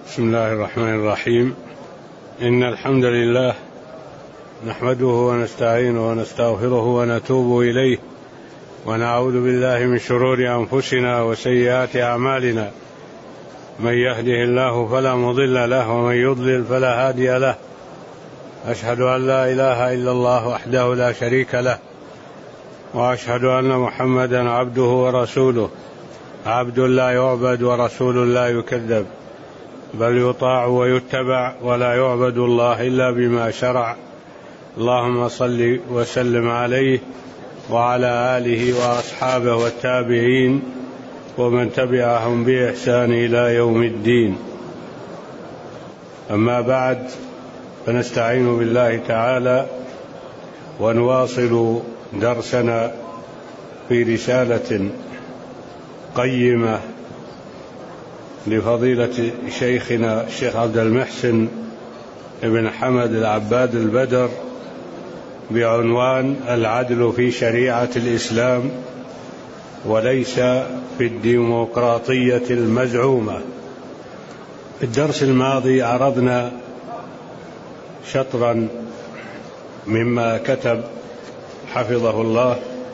بسم الله الرحمن الرحيم. إن الحمد لله نحمده ونستعينه ونستغفره ونتوب إليه، ونعوذ بالله من شرور أنفسنا وسيئات أعمالنا. من يهده الله فلا مضل له، ومن يضلل فلا هادي له. أشهد أن لا إله إلا الله وحده لا شريك له، وأشهد أن محمدا عبده ورسوله، عبد لا يعبد ورسول لا يكذب، بل يطاع ويتبع، ولا يعبد الله إلا بما شرع. اللهم صل وسلم عليه وعلى آله وأصحابه والتابعين ومن تبعهم بإحسان إلى يوم الدين. أما بعد، فنستعين بالله تعالى ونواصل درسنا في رسالة قيمة لفضيلة شيخنا الشيخ عبد المحسن بن حمد العباد البدر، بعنوان العدل في شريعة الإسلام وليس في الديمقراطية المزعومة. في الدرس الماضي عرضنا شطرا مما كتب حفظه الله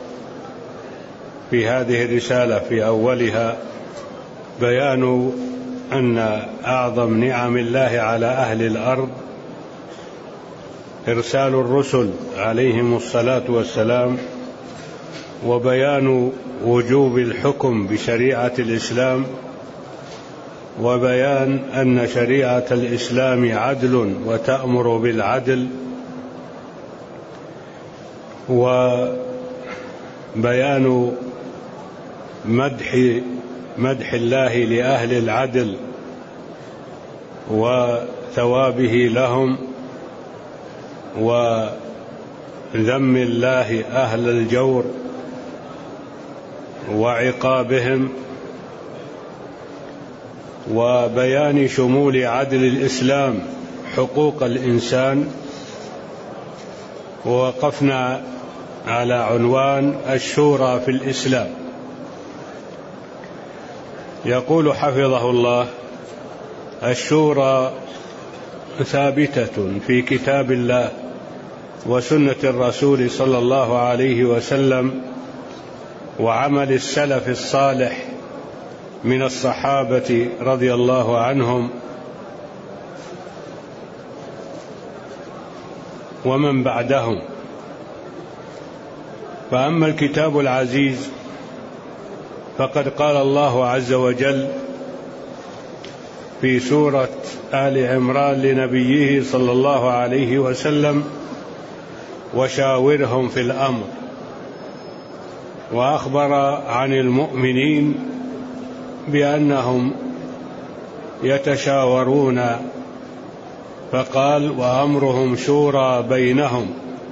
في هذه الرسالة. في أولها بيان أن أعظم نعم الله على أهل الأرض إرسال الرسل عليهم الصلاة والسلام، وبيان وجوب الحكم بشريعة الإسلام، وبيان أن شريعة الإسلام عدل وتأمر بالعدل، وبيان مدح الله لأهل العدل وثوابه لهم، وذم الله أهل الجور وعقابهم، وبيان شمول عدل الإسلام حقوق الإنسان. ووقفنا على عنوان الشورى في الإسلام. يقول حفظه الله: الشورى ثابتة في كتاب الله وسنة الرسول صلى الله عليه وسلم وعمل السلف الصالح من الصحابة رضي الله عنهم ومن بعدهم. فأما الكتاب العزيز فقد قال الله عز وجل في سورة آل عمران لنبيه صلى الله عليه وسلم: وشاورهم في الأمر. وأخبر عن المؤمنين بأنهم يتشاورون، فقال: وأمرهم شورى بينهم.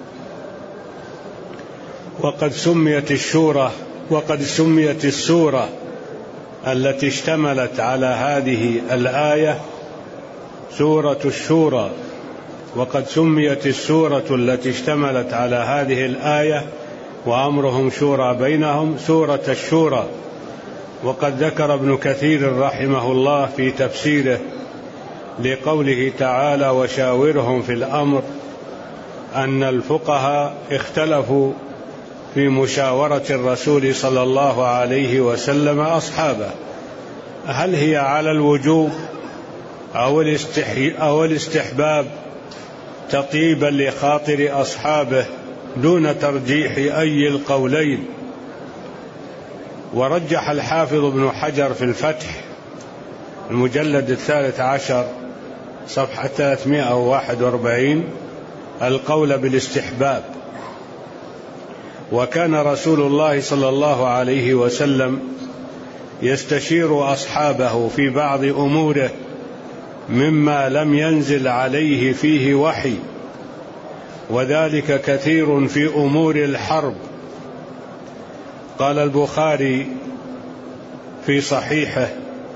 وقد سميت السورة التي اشتملت على هذه الآية سورة الشورى، وقد سميت السورة التي اشتملت على هذه الآية وأمرهم شورى بينهم سورة الشورى. وقد ذكر ابن كثير رحمه الله في تفسيره لقوله تعالى: وشاورهم في الأمر، أن الفقهاء اختلفوا في مشاورة الرسول صلى الله عليه وسلم أصحابه، هل هي على الوجوب أو الاستحباب تطيبا لخاطر أصحابه دون ترجيح أي القولين. ورجح الحافظ ابن حجر في الفتح المجلد 13 صفحة 341 القول بالاستحباب. وكان رسول الله صلى الله عليه وسلم يستشير أصحابه في بعض أموره مما لم ينزل عليه فيه وحي، وذلك كثير في أمور الحرب. قال البخاري في صحيحه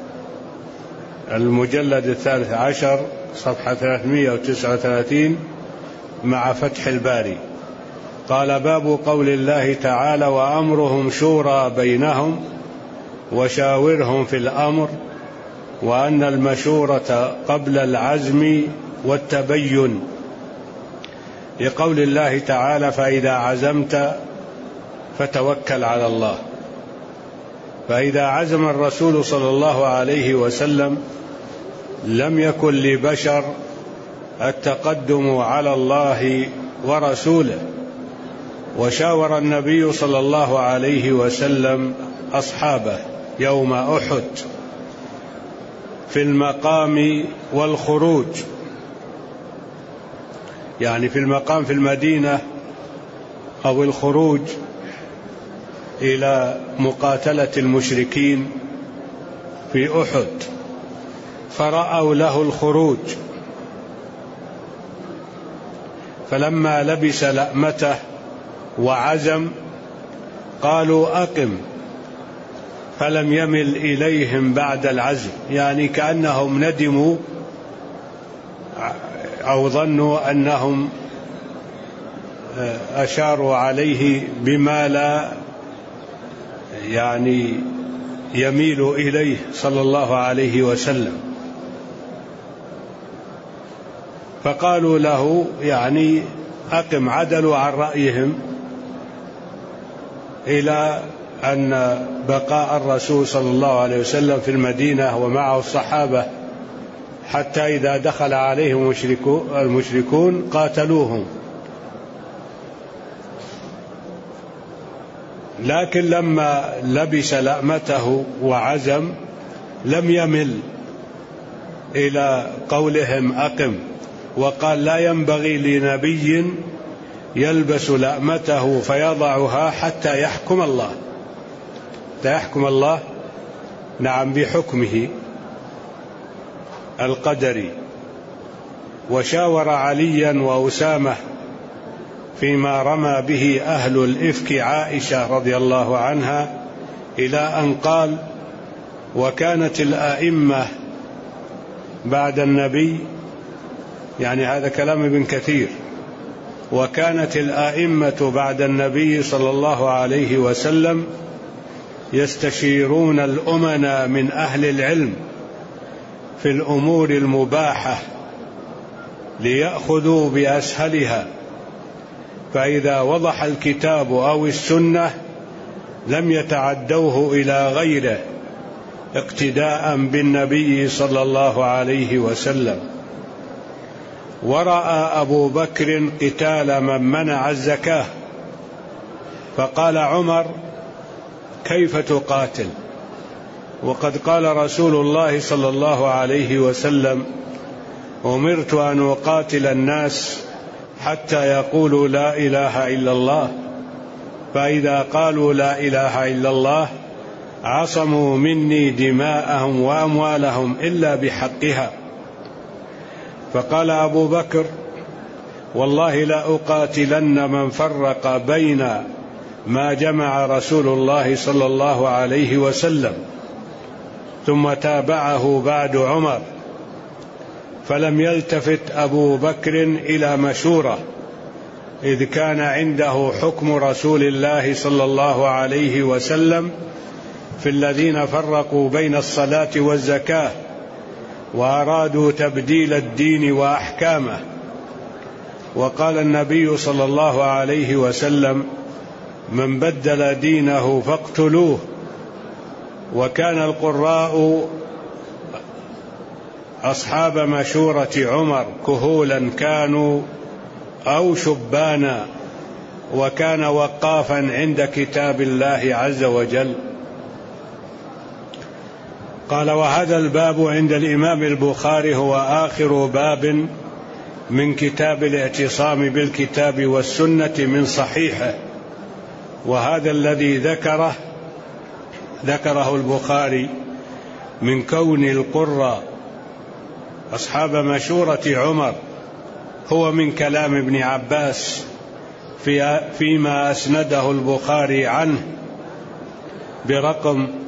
المجلد 13 صفحة 339 مع فتح الباري، قال: باب قول الله تعالى: وأمرهم شورى بينهم وشاورهم في الأمر، وأن المشورة قبل العزم والتبين، لقول الله تعالى: فإذا عزمت فتوكل على الله. فإذا عزم الرسول صلى الله عليه وسلم لم يكن لبشر التقدم على الله ورسوله، وشاور النبي صلى الله عليه وسلم أصحابه يوم أحد في المقام والخروج، يعني في المقام في المدينة أو الخروج إلى مقاتلة المشركين في أحد، فرأوا له الخروج، فلما لبس لأمته وعزم قالوا: أقم، فلم يمل إليهم بعد العزم، يعني كأنهم ندموا أو ظنوا أنهم أشاروا عليه بما لا يعني يميل إليه صلى الله عليه وسلم، فقالوا له يعني أقم، عدلوا عن رأيهم إلى أن بقاء الرسول صلى الله عليه وسلم في المدينة ومعه الصحابة حتى إذا دخل عليهم المشركون قاتلوهم. لكن لما لبس لأمته وعزم لم يمل إلى قولهم أقم، وقال: لا ينبغي لنبي يلبس لأمته فيضعها حتى يحكم الله، حتى يحكم الله، نعم، بحكمه القدري. وشاور عليا وأسامة فيما رمى به أهل الإفك عائشة رضي الله عنها، إلى أن قال: وكانت الآئمة بعد النبي، يعني هذا كلام ابن كثير، وكانت الآئمة بعد النبي صلى الله عليه وسلم يستشيرون الأمنا من أهل العلم في الأمور المباحة ليأخذوا بأسهلها، فإذا وضح الكتاب أو السنة لم يتعدوه إلى غيره اقتداء بالنبي صلى الله عليه وسلم. ورأى أبو بكر قتال من منع الزكاة، فقال عمر: كيف تقاتل وقد قال رسول الله صلى الله عليه وسلم: أمرت أن أقاتل الناس حتى يقولوا لا إله إلا الله، فإذا قالوا لا إله إلا الله عصموا مني دماءهم وأموالهم إلا بحقها. فقال أبو بكر: والله لا أقاتلن من فرق بين ما جمع رسول الله صلى الله عليه وسلم. ثم تابعه بعد عمر، فلم يلتفت أبو بكر إلى مشورة، إذ كان عنده حكم رسول الله صلى الله عليه وسلم في الذين فرقوا بين الصلاة والزكاة وأرادوا تبديل الدين وأحكامه. وقال النبي صلى الله عليه وسلم: من بدل دينه فاقتلوه. وكان القراء أصحاب مشورة عمر كهولا كانوا أو شبانا، وكان وقافا عند كتاب الله عز وجل. قال: وهذا الباب عند الإمام البخاري هو آخر باب من كتاب الاعتصام بالكتاب والسنة من صحيحه، وهذا الذي ذكره البخاري من كون القراء أصحاب مشورة عمر هو من كلام ابن عباس فيما أسنده البخاري عنه برقم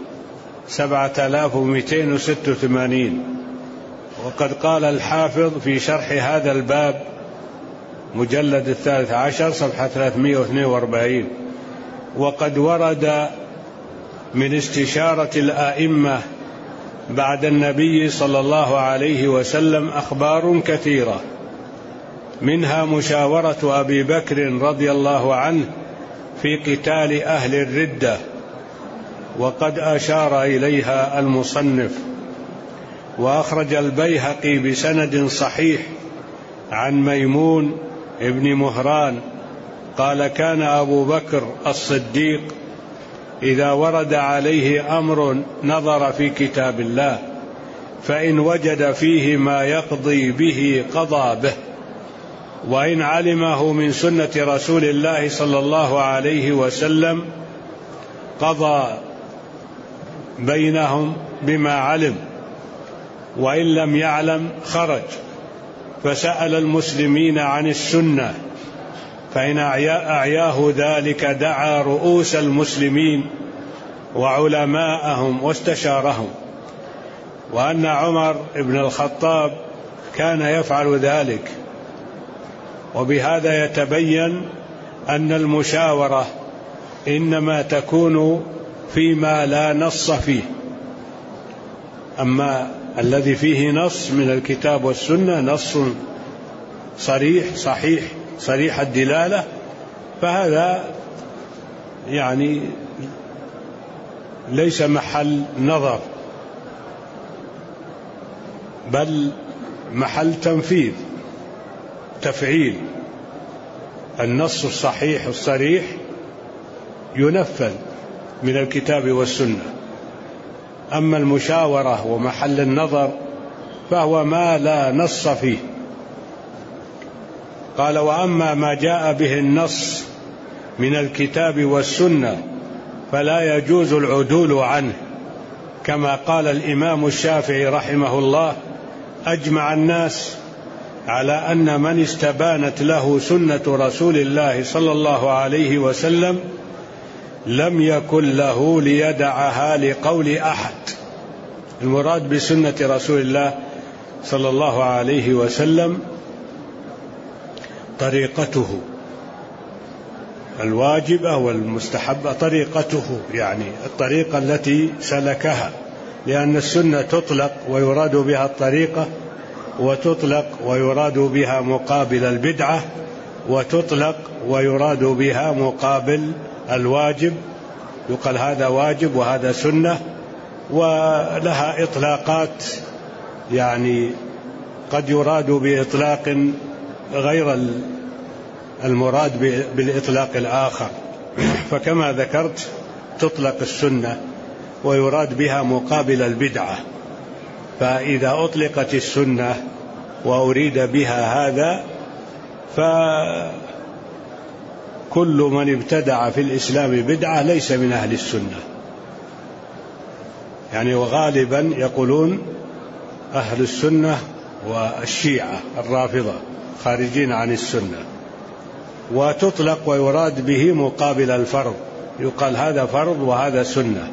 7286. وقد قال الحافظ في شرح هذا الباب مجلد 13 صفحة 342: وقد ورد من استشارة الآئمة بعد النبي صلى الله عليه وسلم أخبار كثيرة، منها مشاورة أبي بكر رضي الله عنه في قتال أهل الردة، وقد أشار إليها المصنف. وأخرج البيهقي بسند صحيح عن ميمون ابن مهران قال: كان أبو بكر الصديق إذا ورد عليه أمر نظر في كتاب الله، فإن وجد فيه ما يقضي به قضى به، وإن علمه من سنة رسول الله صلى الله عليه وسلم قضى بينهم بما علم، وإن لم يعلم خرج فسأل المسلمين عن السنة، فإن أعياه ذلك دعا رؤوس المسلمين وعلماءهم واستشارهم. وأن عمر بن الخطاب كان يفعل ذلك. وبهذا يتبين أن المشاورة إنما تكون فيما لا نص فيه، أما الذي فيه نص من الكتاب والسنة، نص صريح صحيح صريح الدلالة، فهذا يعني ليس محل نظر، بل محل تنفيذ تفعيل. النص الصحيح الصريح ينفذ من الكتاب والسنة، أما المشاورة ومحل النظر فهو ما لا نص فيه. قال: وأما ما جاء به النص من الكتاب والسنة فلا يجوز العدول عنه، كما قال الإمام الشافعي رحمه الله: أجمع الناس على أن من استبانت له سنة رسول الله صلى الله عليه وسلم لم يكن له ليدعها لقول أحد. المراد بسنة رسول الله صلى الله عليه وسلم طريقته الواجبة والمستحبة، طريقته يعني الطريقة التي سلكها، لأن السنة تطلق ويراد بها الطريقة، وتطلق ويراد بها مقابل البدعة، وتطلق ويراد بها مقابل الواجب، يقال هذا واجب وهذا سنة، ولها إطلاقات، يعني قد يراد بإطلاق غير المراد بالإطلاق الآخر. فكما ذكرت تطلق السنة ويراد بها مقابل البدعة، فإذا أطلقت السنة وأريد بها هذا فكل من ابتدع في الإسلام بدعة ليس من أهل السنة. يعني وغالبا يقولون أهل السنة والشيعة الرافضة خارجين عن السنة، وتطلق ويراد به مقابل الفرض، يقال هذا فرض وهذا سنة.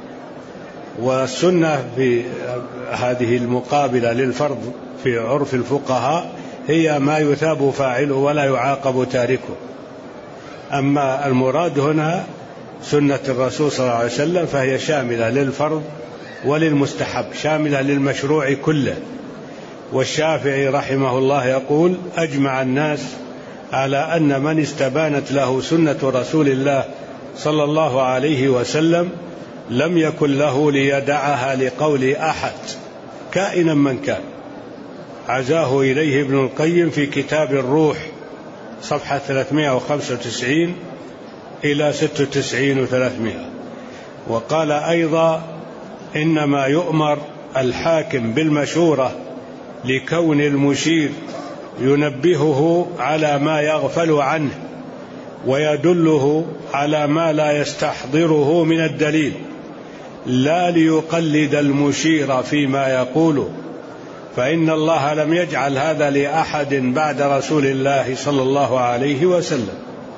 والسنة في هذه المقابلة للفرض في عرف الفقهاء هي ما يثاب فاعله ولا يعاقب تاركه. أما المراد هنا سنة الرسول صلى الله عليه وسلم فهي شاملة للفرض وللمستحب، شاملة للمشروع كله. والشافعي رحمه الله يقول: أجمع الناس على أن من استبانت له سنة رسول الله صلى الله عليه وسلم لم يكن له ليدعها لقول أحد كائنا من كان. عزاه إليه ابن القيم في كتاب الروح صفحة 395 إلى 96 و300. وقال أيضا: إنما يؤمر الحاكم بالمشورة لكون المشير ينبهه على ما يغفل عنه ويدله على ما لا يستحضره من الدليل، لا ليقلد المشير فيما يقوله، فإن الله لم يجعل هذا لأحد بعد رسول الله صلى الله عليه وسلم.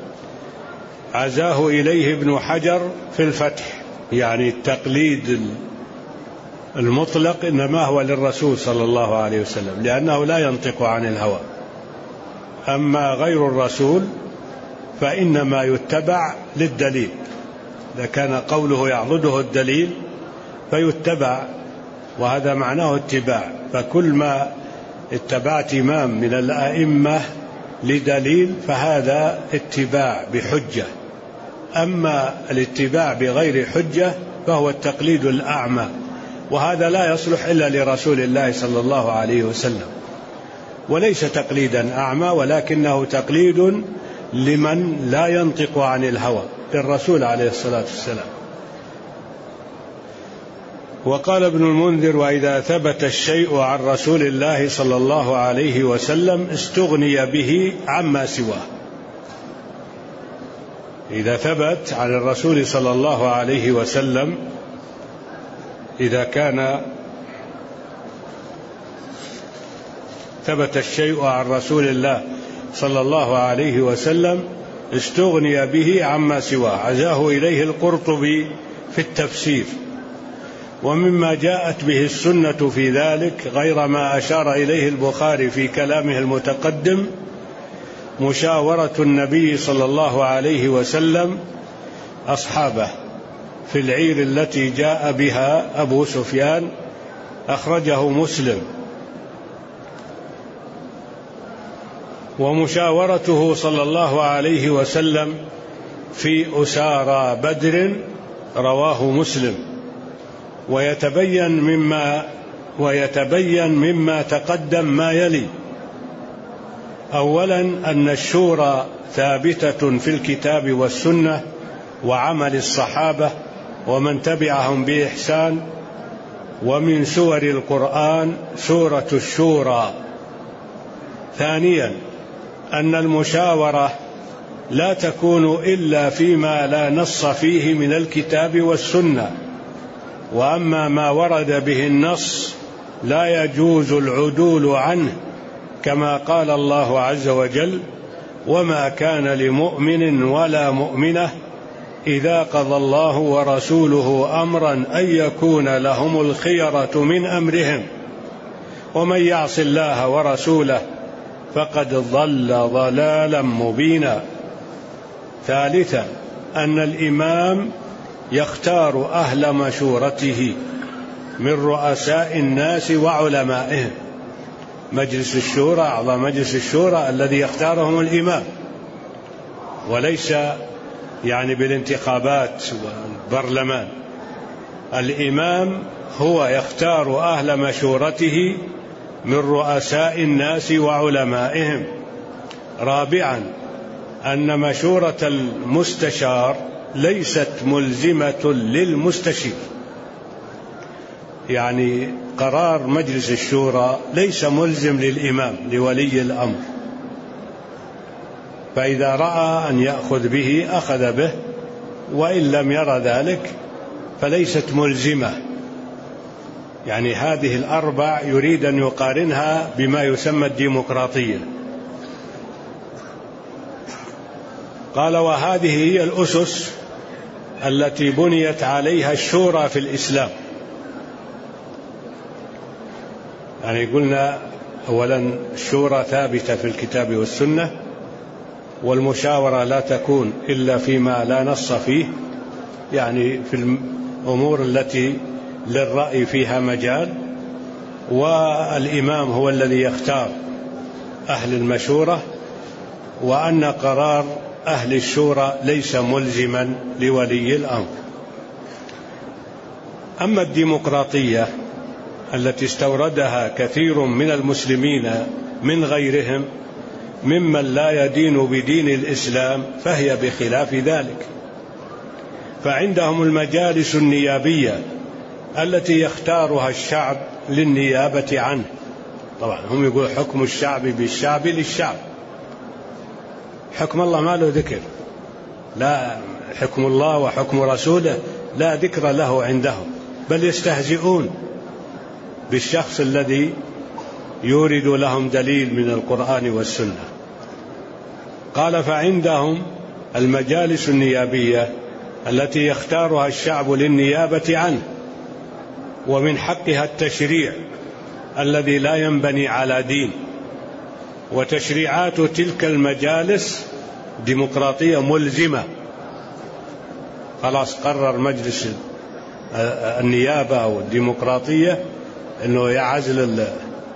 عزاه إليه ابن حجر في الفتح، يعني التقليد المطلق إنما هو للرسول صلى الله عليه وسلم، لأنه لا ينطق عن الهوى. أما غير الرسول فإنما يتبع للدليل، إذا كان قوله يعضده الدليل فيتبع وهذا معناه اتباع. فكل ما اتبعت إمام من الأئمة لدليل فهذا اتباع بحجة. أما الاتباع بغير حجة فهو التقليد الأعمى، وهذا لا يصلح إلا لرسول الله صلى الله عليه وسلم، وليس تقليدا أعمى ولكنه تقليد لمن لا ينطق عن الهوى، للرسول عليه الصلاة والسلام. وقال ابن المنذر: وإذا ثبت الشيء عن رسول الله صلى الله عليه وسلم استغني به عما سواه. إذا ثبت عن الرسول صلى الله عليه وسلم، إذا كان ثبت الشيء عن رسول الله صلى الله عليه وسلم استغني به عما سواه. عزاه إليه القرطبي في التفسير. ومما جاءت به السنة في ذلك غير ما أشار إليه البخاري في كلامه المتقدم مشاورة النبي صلى الله عليه وسلم أصحابه في العير التي جاء بها أبو سفيان، أخرجه مسلم. ومشاورته صلى الله عليه وسلم في أسارى بدر رواه مسلم. ويتبين مما تقدم ما يلي: أولا أن الشورى ثابتة في الكتاب والسنة وعمل الصحابة ومن تبعهم بإحسان، ومن سور القرآن سورة الشورى. ثانيا أن المشاورة لا تكون إلا فيما لا نص فيه من الكتاب والسنة، وأما ما ورد به النص لا يجوز العدول عنه، كما قال الله عز وجل: وما كان لمؤمن ولا مؤمنة إذا قضى الله ورسوله أمرا أن يكون لهم الخيرة من أمرهم ومن يعص الله ورسوله فقد ضل ضلالا مبينا. ثالثا أن الإمام يختار أهل مشورته من رؤساء الناس وعلمائهم. مجلس الشورى، أعضاء مجلس الشورى الذي يختارهم الإمام، وليس يعني بالانتخابات والبرلمان. الإمام هو يختار أهل مشورته من رؤساء الناس وعلمائهم. رابعا أن مشورة المستشار ليست ملزمة للمستشير، يعني قرار مجلس الشورى ليس ملزم للإمام لولي الأمر، فإذا رأى أن يأخذ به أخذ به، وإن لم يرى ذلك فليست ملزمة. يعني هذه الأربع يريد أن يقارنها بما يسمى الديمقراطية. قال: وهذه هي الأسس التي بنيت عليها الشورى في الإسلام. يعني قلنا أولا الشورى ثابتة في الكتاب والسنة، والمشاورة لا تكون إلا فيما لا نص فيه، يعني في الأمور التي للرأي فيها مجال، والإمام هو الذي يختار أهل المشورة، وأن قرار أهل الشورى ليس ملزما لولي الأمر. أما الديمقراطية التي استوردها كثير من المسلمين من غيرهم ممن لا يدين بدين الإسلام فهي بخلاف ذلك. فعندهم المجالس النيابية التي يختارها الشعب للنيابة عنه. طبعا هم يقول حكم الشعب بالشعب للشعب، حكم الله ما له ذكر، لا حكم الله وحكم رسوله لا ذكر له عندهم، بل يستهزئون بالشخص الذي يورد لهم دليل من القرآن والسنة. قال: فعندهم المجالس النيابية التي يختارها الشعب للنيابة عنه، ومن حقها التشريع الذي لا ينبني على دين. وتشريعات تلك المجالس ديمقراطية ملزمة. خلاص قرر مجلس النيابة أو الديمقراطية أنه يعزل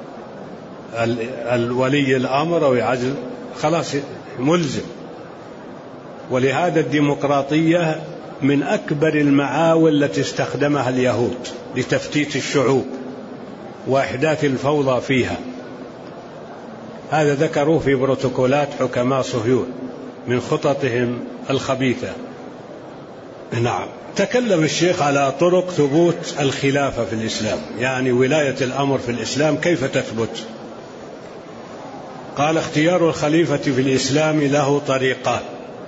الولي الأمر أو يعزل، خلاص ملزم. ولهذا الديمقراطية من أكبر المعاول التي استخدمها اليهود لتفتيت الشعوب وإحداث الفوضى فيها. هذا ذكروه في بروتوكولات حكماء صهيون من خططهم الخبيثة. نعم. تكلم الشيخ على طرق ثبوت الخلافة في الإسلام، يعني ولاية الأمر في الإسلام كيف تثبت. قال: اختيار الخليفة في الإسلام له طريقان: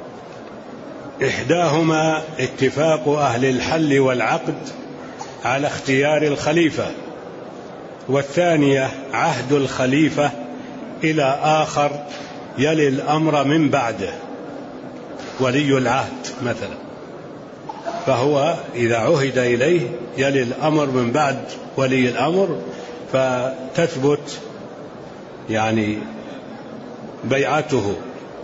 إحداهما اتفاق أهل الحل والعقد على اختيار الخليفة، والثانية عهد الخليفة إلى آخر يلي الأمر من بعده، ولي العهد مثلا، فهو إذا عهد إليه يلي الأمر من بعد ولي الأمر، فتثبت يعني بيعته.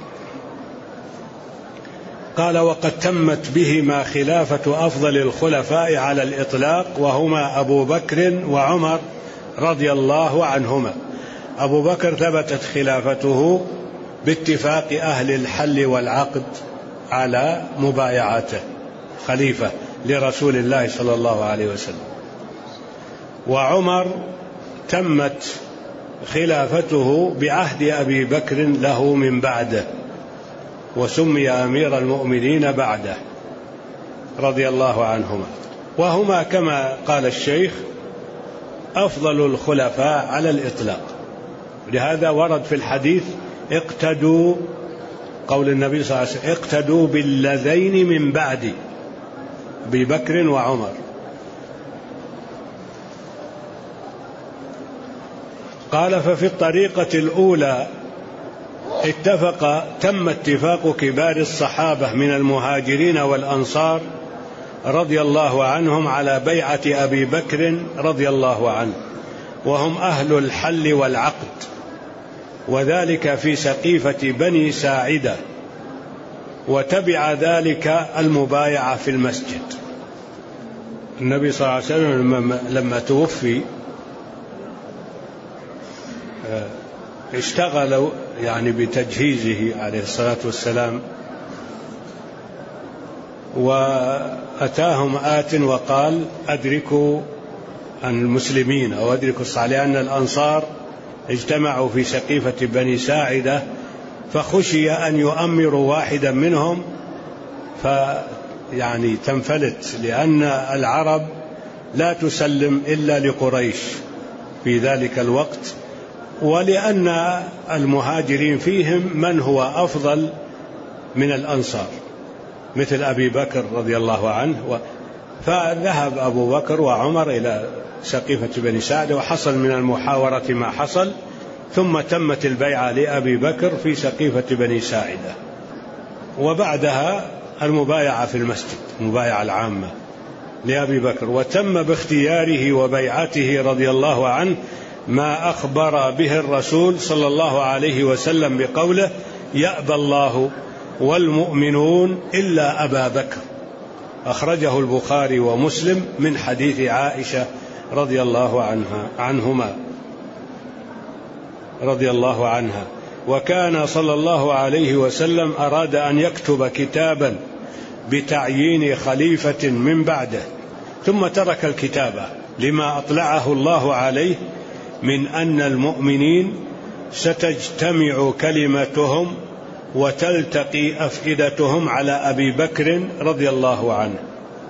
قال: وقد تمت بهما خلافة أفضل الخلفاء على الإطلاق، وهما أبو بكر وعمر رضي الله عنهما. أبو بكر ثبتت خلافته باتفاق أهل الحل والعقد على مبايعته خليفة لرسول الله صلى الله عليه وسلم. وعمر تمت خلافته بعهد أبي بكر له من بعده، وسمي أمير المؤمنين بعده رضي الله عنهما، وهما كما قال الشيخ أفضل الخلفاء على الإطلاق. لهذا ورد في الحديث: اقتدوا، قول النبي صلى الله عليه وسلم: اقتدوا باللذين من بعدي، أبي بكر وعمر. قال: ففي الطريقة الأولى تم اتفاق كبار الصحابة من المهاجرين والأنصار رضي الله عنهم على بيعة أبي بكر رضي الله عنه، وهم أهل الحل والعقد، وذلك في سقيفة بني ساعدة، وتبع ذلك المبايعة في المسجد. النبي صلى الله عليه وسلم لما توفي اشتغلوا يعني بتجهيزه عليه الصلاة والسلام، وأتاهم آت وقال: أدركوا المسلمين أو أدركوا الصالحين، لأن الأنصار اجتمعوا في سقيفة بني ساعدة، فخشي أن يؤمروا واحدا منهم يعني تنفلت، لأن العرب لا تسلم إلا لقريش في ذلك الوقت، ولأن المهاجرين فيهم من هو أفضل من الأنصار مثل أبي بكر رضي الله عنه. فذهب أبو بكر وعمر إلى سقيفة بني ساعدة، وحصل من المحاورة ما حصل، ثم تمت البيعة لأبي بكر في سقيفة بني ساعدة، وبعدها المبايعة في المسجد، المبايعة العامة لأبي بكر. وتم باختياره وبيعته رضي الله عنه ما أخبر به الرسول صلى الله عليه وسلم بقوله: يأبى الله والمؤمنون إلا أبا بكر، أخرجه البخاري ومسلم من حديث عائشة رضي الله عنهما رضي الله عنها. وكان صلى الله عليه وسلم أراد أن يكتب كتابا بتعيين خليفة من بعده، ثم ترك الكتابة لما أطلعه الله عليه من أن المؤمنين ستجتمع كلمتهم وتلتقي أفئدتهم على أبي بكر رضي الله عنه،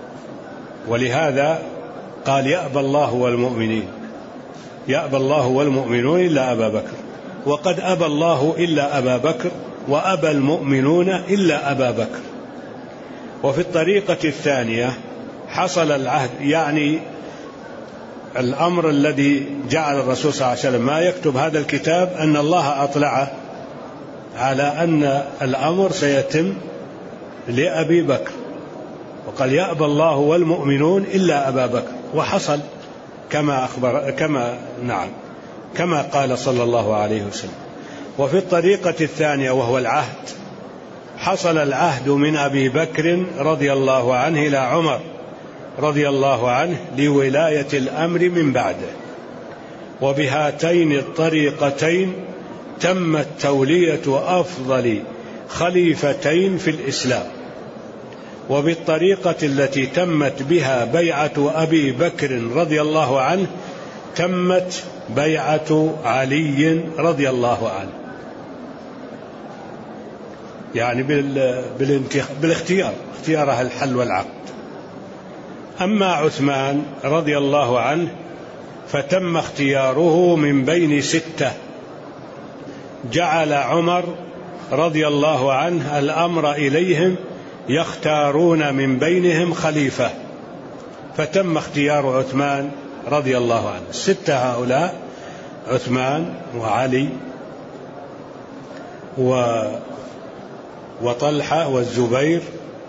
ولهذا قال: يأبى الله والمؤمنين، يأبى الله والمؤمنون إلا أبا بكر. وقد أبى الله إلا أبا بكر، وأبى المؤمنون إلا أبا بكر. وفي الطريقة الثانية حصل العهد، يعني الأمر الذي جعل الرسول صلى الله عليه وسلم ما يكتب هذا الكتاب أن الله أطلعه على أن الأمر سيتم لأبي بكر، وقال: يأبى الله والمؤمنون إلا أبا بكر، وحصل كما قال صلى الله عليه وسلم. وفي الطريقة الثانية وهو العهد، حصل العهد من أبي بكر رضي الله عنه إلى عمر رضي الله عنه لولاية الأمر من بعده، وبهاتين الطريقتين تمت تولية أفضل خليفتين في الإسلام. وبالطريقة التي تمت بها بيعة أبي بكر رضي الله عنه تمت بيعة علي رضي الله عنه، يعني بالاختيار، اختيار أهل الحل والعقد. أما عثمان رضي الله عنه فتم اختياره من بين 6، جعل عمر رضي الله عنه الأمر إليهم يختارون من بينهم خليفة، فتم اختيار عثمان رضي الله عنه. 6 هؤلاء: عثمان وعلي وطلحة والزبير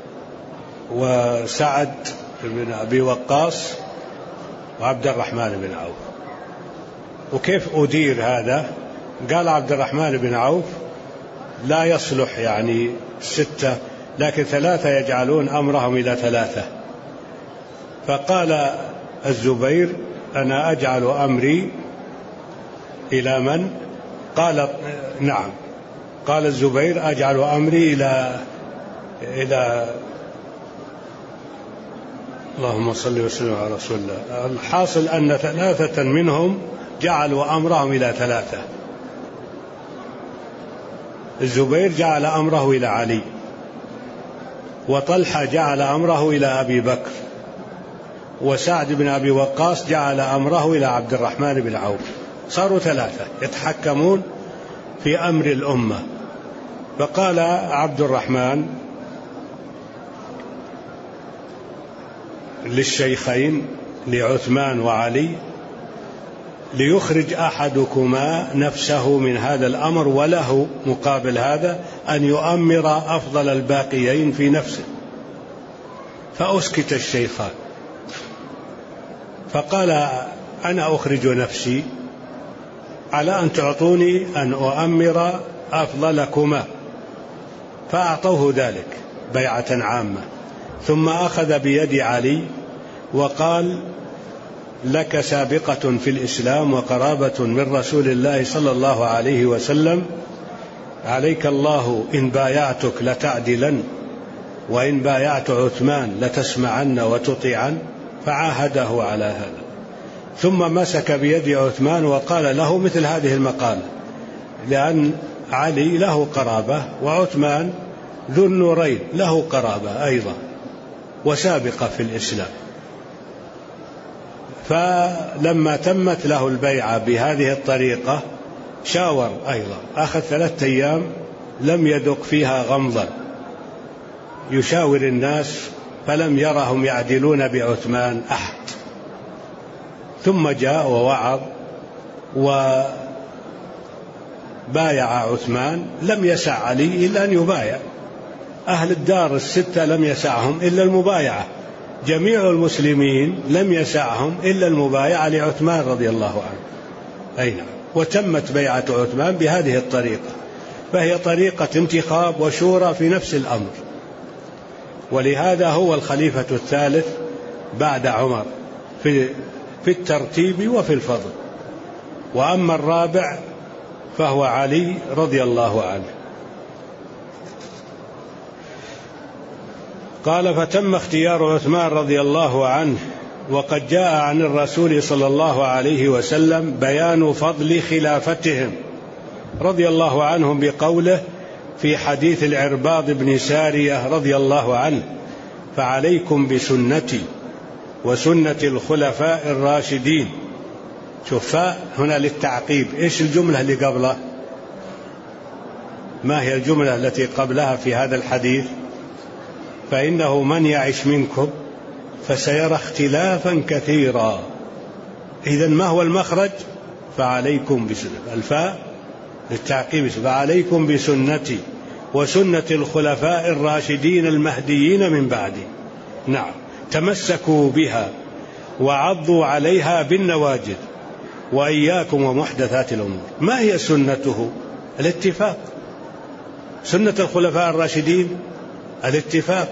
وسعد بن أبي وقاص وعبد الرحمن بن عوف. وكيف أدير هذا؟ قال عبد الرحمن بن عوف لا يصلح يعني 6، لكن 3 يجعلون أمرهم إلى 3. فقال الزبير: أنا أجعل أمري إلى من؟ قال: نعم. قال الزبير: أجعل أمري إلى اللهم صل وسلم على رسول الله. الحاصل أن 3 منهم جعلوا أمرهم إلى 3. الزبير جعل أمره إلى علي، وطلحة جعل أمره إلى أبي بكر، وسعد بن أبي وقاص جعل أمره إلى عبد الرحمن بن عوف. صاروا 3 يتحكمون في أمر الأمة. فقال عبد الرحمن للشيخين لعثمان وعلي: ليخرج أحدكما نفسه من هذا الأمر، وله مقابل هذا أن يؤمر أفضل الباقيين في نفسه. فأسكت الشيخان، فقال: أنا أخرج نفسي على أن تعطوني أن أؤمر أفضلكما. فأعطوه ذلك بيعة عامة. ثم أخذ بيد علي وقال: لك سابقة في الإسلام وقرابة من رسول الله صلى الله عليه وسلم، عليك الله إن بايعتك لتعدلن، وإن بايعت عثمان لتسمعن وتطيعن. فعاهده على هذا. ثم مسك بيد عثمان وقال له مثل هذه المقالة، لأن علي له قرابة وعثمان ذو النورين له قرابة أيضا وسابقة في الإسلام. فلما تمت له البيعة بهذه الطريقة شاور أيضا، أخذ 3 أيام لم يدق فيها غمضا، يشاور الناس فلم يرهم يعدلون بعثمان أحد. ثم جاء ووعظ وبايع عثمان. لم يسع علي إلا أن يبايع، أهل الدار ال6 لم يسعهم إلا المبايعة، جميع المسلمين لم يسعهم إلا المبايعة لعثمان رضي الله عنه. أي نعم. وتمت بيعة عثمان بهذه الطريقة، فهي طريقة انتخاب وشورى في نفس الأمر. ولهذا هو الخليفة الثالث بعد عمر في الترتيب وفي الفضل. وأما الرابع فهو علي رضي الله عنه. قال: فتم اختيار عثمان رضي الله عنه، وقد جاء عن الرسول صلى الله عليه وسلم بيان فضل خلافتهم رضي الله عنهم بقوله في حديث العرباض بن سارية رضي الله عنه: فعليكم بسنتي وسنة الخلفاء الراشدين. شوف هنا للتعقيب. إيش الجملة اللي قبله؟ ما هي الجملة التي قبلها في هذا الحديث؟ فإنه من يعش منكم فسيرى اختلافا كثيرا. إذن ما هو المخرج؟ فعليكم بسنتي، الفاء للتعقيب، فعليكم بسنتي وسنة الخلفاء الراشدين المهديين من بعدي. نعم، تمسكوا بها وعضوا عليها بالنواجذ، وإياكم ومحدثات الأمور. ما هي سنته؟ الاتفاق. سنة الخلفاء الراشدين الاتفاق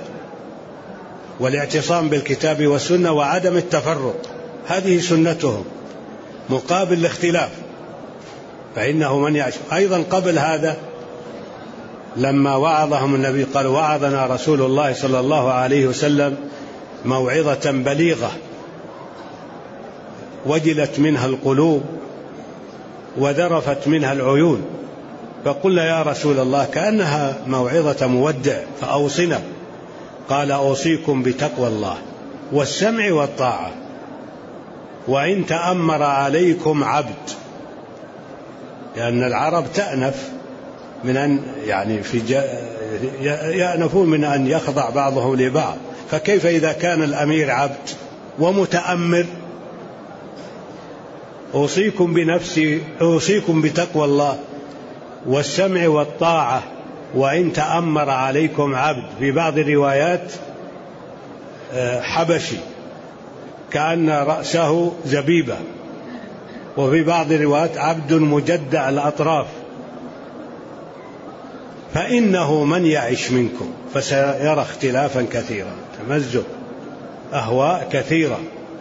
والاعتصام بالكتاب والسنة وعدم التفرق، هذه سنتهم. مقابل الاختلاف، فإنه من يعش. أيضا قبل هذا لما وعظهم النبي قال: وعظنا رسول الله صلى الله عليه وسلم موعظة بليغة وجلت منها القلوب وذرفت منها العيون، فقلنا: يا رسول الله كأنها موعظة مودع فأوصنا. قال: أوصيكم بتقوى الله والسمع والطاعة، وإن تأمر عليكم عبد. لأن العرب تأنف من أن يأنفون من أن يخضع بعضهم لبعض، فكيف إذا كان الأمير عبد ومتأمر؟ أوصيكم بنفسي، أوصيكم بتقوى الله والسمع والطاعة وإن تأمر عليكم عبد. في بعض الروايات حبشي كأن رأسه زبيبة، وفي بعض الروايات عبد مجدع الأطراف. فإنه من يعش منكم فسيرى اختلافا كثيرا، تمزق، أهواء كثيرة.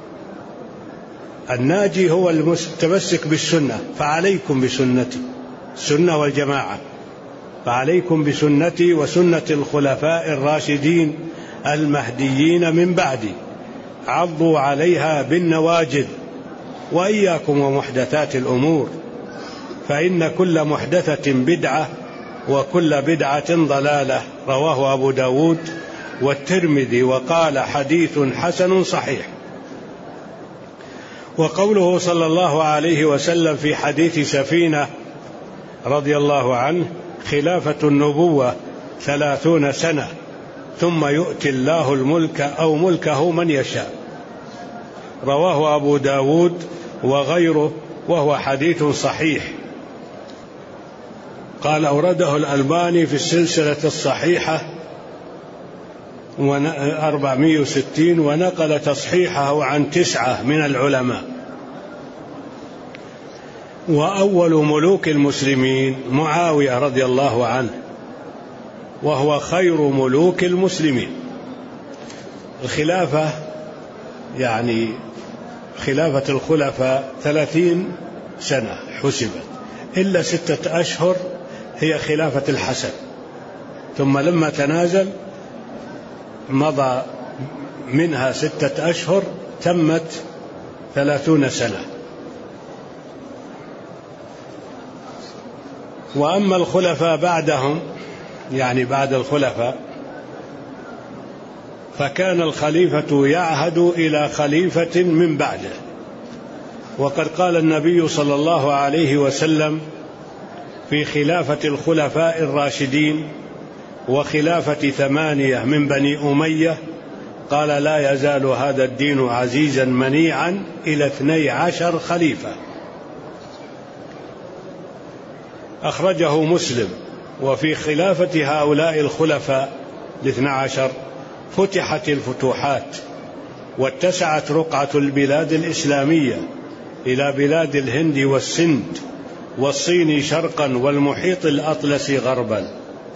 الناجي هو المتمسك بالسنة، فعليكم بسنتي، السنة والجماعة، فعليكم بسنتي وسنة الخلفاء الراشدين المهديين من بعدي، عضوا عليها بالنواجذ، وإياكم ومحدثات الأمور، فإن كل محدثة بدعة وكل بدعة ضلالة. رواه أبو داود والترمذي وقال: حديث حسن صحيح. وقوله صلى الله عليه وسلم في حديث سفينة رضي الله عنه: خلافة النبوة 30 سنة ثم يؤتي الله الملك أو ملكه من يشاء. رواه أبو داود وغيره وهو حديث صحيح. قال: أورده الألباني في السلسلة الصحيحة 460، ونقل تصحيحه عن 9 من العلماء. وأول ملوك المسلمين معاوية رضي الله عنه، وهو خير ملوك المسلمين. الخلافة خلافة الخلفاء 30 سنة حسبت، إلا 6 أشهر هي خلافة الحسن، ثم لما تنازل مضى منها 6 أشهر تمت 30 سنة. وأما الخلفاء بعدهم، بعد الخلفاء، فكان الخليفة يعهد إلى خليفة من بعده. وقد قال النبي صلى الله عليه وسلم في خلافة الخلفاء الراشدين وخلافة 8 من بني أمية، قال: لا يزال هذا الدين عزيزا منيعا إلى 12 خليفة. أخرجه مسلم. وفي خلافة هؤلاء الخلفاء 12 فتحت الفتوحات، واتسعت رقعة البلاد الإسلامية إلى بلاد الهند والسند والصين شرقا والمحيط الأطلسي غربا.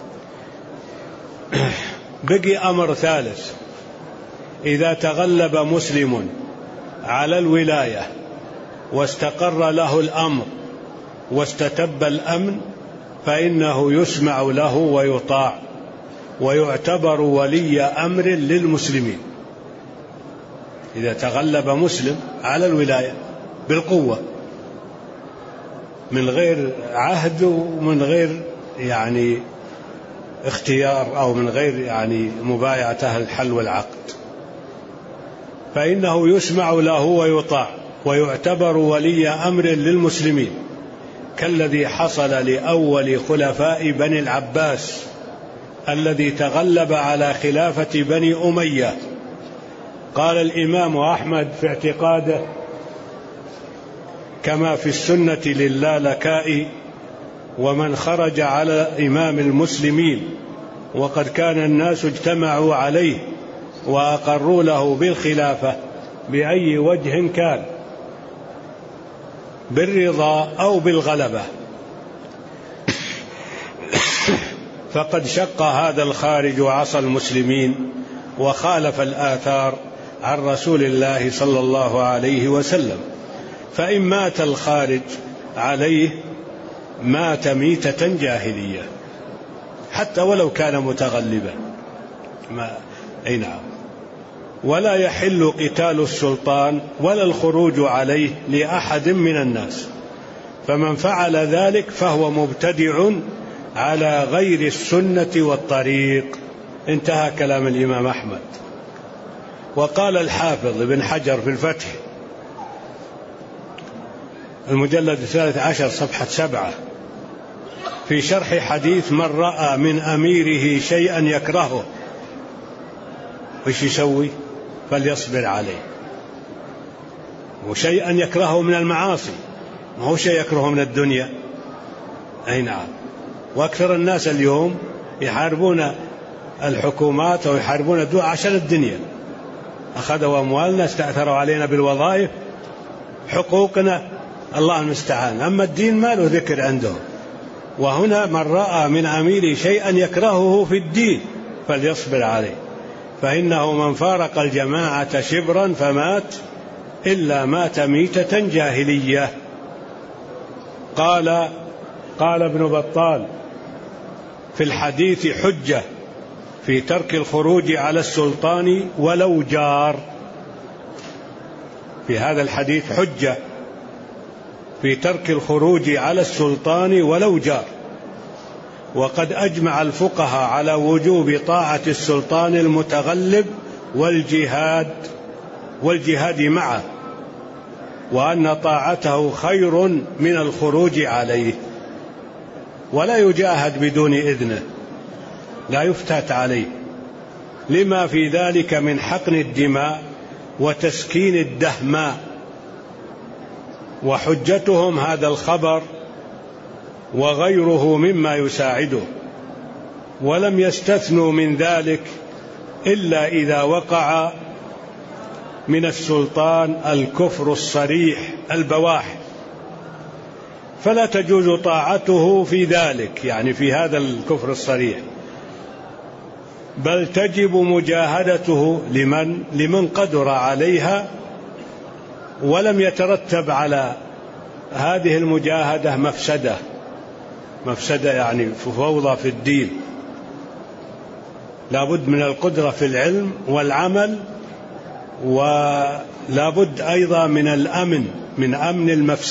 بقي أمر ثالث: إذا تغلب مسلم على الولاية واستقر له الأمر واستتب الأمن، فإنه يسمع له ويطاع ويعتبر ولي أمر للمسلمين. إذا تغلب مسلم على الولاية بالقوة من غير عهد ومن غير اختيار أو من غير مبايعة أهل الحل والعقد، فإنه يسمع له ويطاع ويعتبر ولي أمر للمسلمين، كالذي حصل لأول خلفاء بني العباس الذي تغلب على خلافة بني أمية. قال الإمام أحمد في اعتقاده كما في السنة للالكائي: ومن خرج على إمام المسلمين وقد كان الناس اجتمعوا عليه وأقروا له بالخلافة بأي وجه كان، بالرضا أو بالغلبة، فقد شق هذا الخارج وعصى المسلمين وخالف الآثار عن رسول الله صلى الله عليه وسلم. فإن مات الخارج عليه مات ميتة جاهلية حتى ولو كان متغلبا. أي نعم. ولا يحل قتال السلطان ولا الخروج عليه لأحد من الناس، فمن فعل ذلك فهو مبتدع على غير السنة والطريق. انتهى كلام الإمام أحمد. وقال الحافظ ابن حجر في الفتح المجلد 13 صفحة 7 في شرح حديث من رأى من أميره شيئا يكرهه وش يسوي؟ فليصبر عليه. وشيئا يكرهه من المعاصي، ما هو شيء يكرهه من الدنيا. أي نعم. وأكثر الناس اليوم يحاربون الحكومات أو يحاربون الدول عشان الدنيا. أخذوا أموالنا، استأثروا علينا بالوظائف، حقوقنا، الله المستعان. أما الدين ما له ذكر عندهم. وهنا من رأى من أميره شيئا يكرهه في الدين فليصبر عليه، فإنه من فارق الجماعة شبرا فمات إلا مات ميتة جاهلية. قال ابن بطال في الحديث حجة في ترك الخروج على السلطان ولو جار. في هذا الحديث حجة في ترك الخروج على السلطان ولو جار. وقد أجمع الفقهاء على وجوب طاعة السلطان المتغلب والجهاد معه، وأن طاعته خير من الخروج عليه. ولا يجاهد بدون إذنه، لا يفتات عليه، لما في ذلك من حقن الدماء وتسكين الدهماء. وحجتهم هذا الخبر وغيره مما يساعده، ولم يستثنوا من ذلك إلا إذا وقع من السلطان الكفر الصريح البواح، فلا تجوز طاعته في ذلك، يعني في هذا الكفر الصريح، بل تجب مجاهدته لمن قدر عليها ولم يترتب على هذه المجاهدة مفسدة يعني فوضى في الدين. لا بد من القدرة في العلم والعمل، ولا بد أيضا من الأمن، من أمن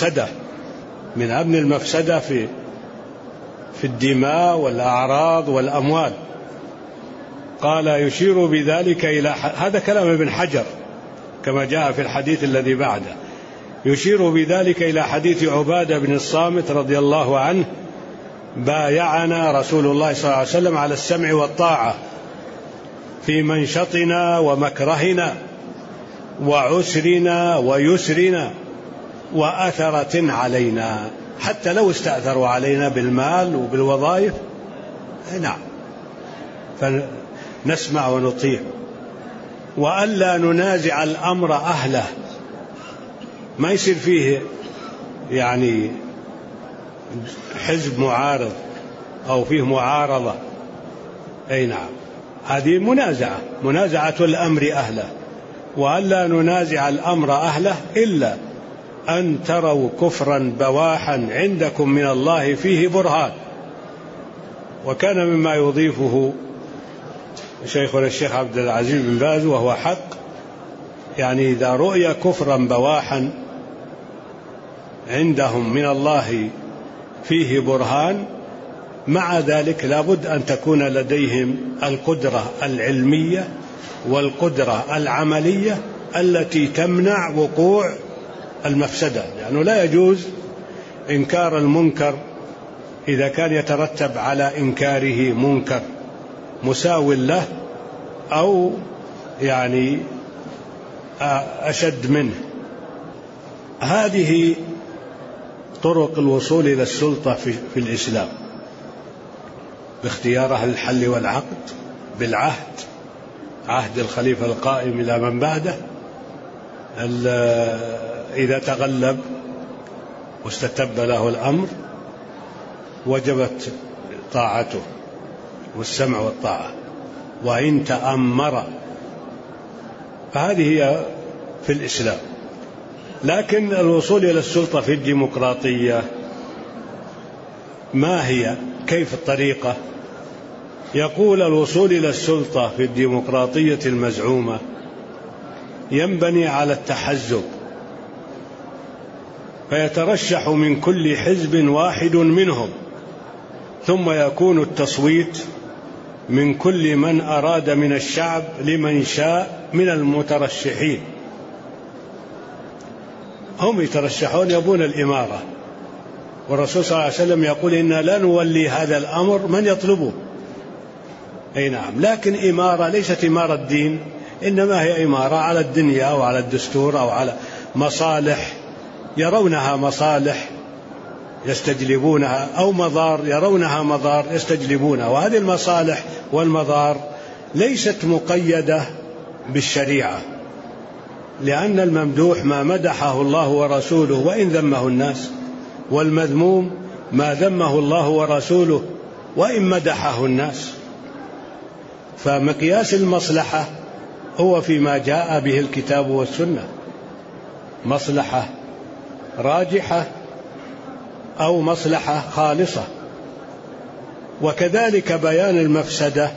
المفسدة في الدماء والأعراض والأموال. قال يشير بذلك إلى هذا كلام ابن حجر كما جاء في الحديث الذي بعده، يشير بذلك إلى حديث عبادة بن الصامت رضي الله عنه: بايعنا رسول الله صلى الله عليه وسلم على السمع والطاعة في منشطنا ومكرهنا وعسرنا ويسرنا وأثرة علينا، حتى لو استأثروا علينا بالمال وبالوظائف. نعم، فنسمع ونطيع، وألا ننازع الأمر أهله، ما يصير فيه يعني حزب معارض أو فيه معارضة. أي نعم، هذه منازعة الأمر أهله. وألا ننازع الأمر أهله إلا أن تروا كفرا بواحا عندكم من الله فيه برهان. وكان مما يضيفه شيخنا الشيخ عبد العزيز بن باز وهو حق، يعني إذا رؤي كفرا بواحا عندهم من الله فيه برهان، مع ذلك لا بد أن تكون لديهم القدرة العلمية والقدرة العملية التي تمنع وقوع المفسدة، لأنه يعني لا يجوز إنكار المنكر إذا كان يترتب على إنكاره منكر مساو له أو يعني أشد منه. هذه طرق الوصول إلى السلطة في الإسلام: باختيار أهل الحل والعقد، بالعهد، عهد الخليفة القائم إلى من بعده، إذا تغلب واستتب له الأمر وجبت طاعته والسمع والطاعة، وإن تأمر، فهذه هي في الإسلام. لكن الوصول إلى السلطة في الديمقراطية ما هي؟ كيف الطريقة؟ يقول الوصول إلى السلطة في الديمقراطية المزعومة ينبني على التحزب، فيترشح من كل حزب واحد منهم، ثم يكون التصويت من كل من أراد من الشعب لمن شاء من المترشحين. هم يترشحون يبون الإمارة، والرسول صلى الله عليه وسلم يقول إنا لا نولي هذا الأمر من يطلبه. أي نعم، لكن إمارة ليست إمارة الدين، إنما هي إمارة على الدنيا أو على الدستور أو على مصالح يرونها مصالح يستجلبونها، أو مضار يرونها مضار يستجلبونها. وهذه المصالح والمضار ليست مقيدة بالشريعة، لأن الممدوح ما مدحه الله ورسوله وإن ذمه الناس، والمذموم ما ذمه الله ورسوله وإن مدحه الناس. فمقياس المصلحة هو فيما جاء به الكتاب والسنة، مصلحة راجحة أو مصلحة خالصة. وكذلك بيان المفسدة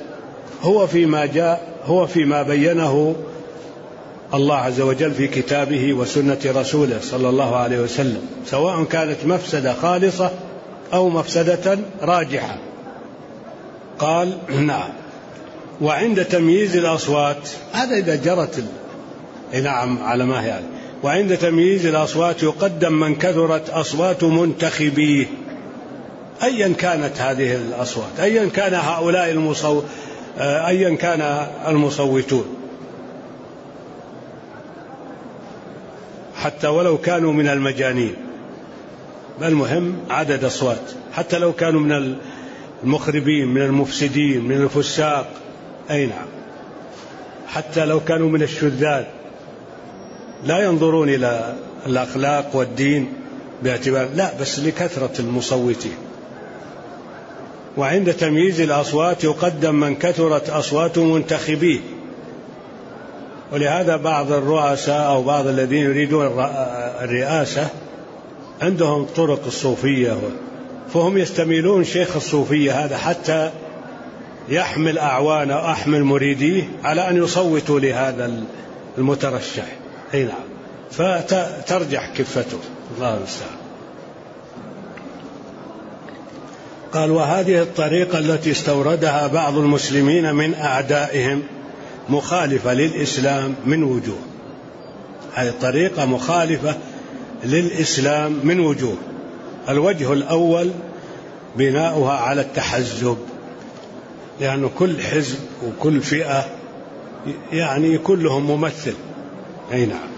هو فيما بينه الله عز وجل في كتابه وسنة رسوله صلى الله عليه وسلم، سواء كانت مفسدة خالصة أو مفسدة راجحة. قال نعم. وعند تمييز الأصوات، هذا إذا جرت نعم على ما هي يعني. وعند تمييز الأصوات يقدم من كثرت أصوات منتخبيه، أيا كانت هذه الأصوات، أيا كان هؤلاء أيا كان المصوتون، حتى ولو كانوا من المجانين، المهم عدد أصوات، حتى لو كانوا من المخربين من المفسدين من الفساق، أي نعم، حتى لو كانوا من الشذاذ، لا ينظرون إلى الأخلاق والدين باعتبار، لا، بس لكثرة المصوتين. وعند تمييز الأصوات يقدم من كثرت أصوات منتخبيه. ولهذا بعض الرؤساء أو بعض الذين يريدون الرئاسة عندهم طرق الصوفية، فهم يستميلون شيخ الصوفية هذا حتى يحمل أعوانه أو أحمل مريديه على أن يصوتوا لهذا المترشح. أي نعم، فترجح كفته، الله المستعان. قال وهذه الطريقة التي استوردها بعض المسلمين من أعدائهم مخالفة للإسلام من وجوه. هذه الطريقة مخالفة للإسلام من وجوه. الوجه الأول بناؤها على التحزب، يعني كل حزب وكل فئة يعني كلهم ممثل. أي نعم.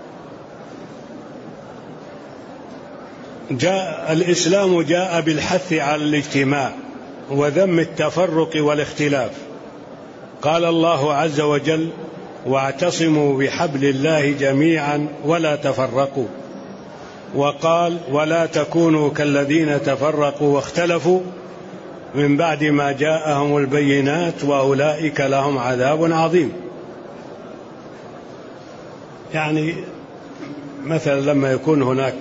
الإسلام جاء بالحث على الاجتماع وذم التفرق والاختلاف. قال الله عز وجل واعتصموا بحبل الله جميعا ولا تفرقوا. وقال ولا تكونوا كالذين تفرقوا واختلفوا من بعد ما جاءهم البينات وأولئك لهم عذاب عظيم. يعني مثلا لما يكون هناك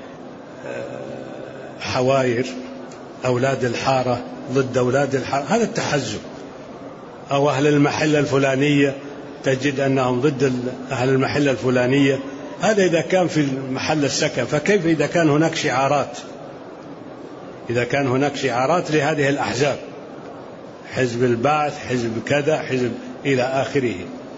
حواير أولاد الحارة ضد أولاد الحارة، هذا التحزب. أو أهل المحلة الفلانية تجد أنهم ضد أهل المحلة الفلانية، هذا إذا كان في محل السكن، فكيف إذا كان هناك شعارات؟ إذا كان هناك شعارات لهذه الأحزاب، حزب البعث، حزب كذا، حزب إلى آخره.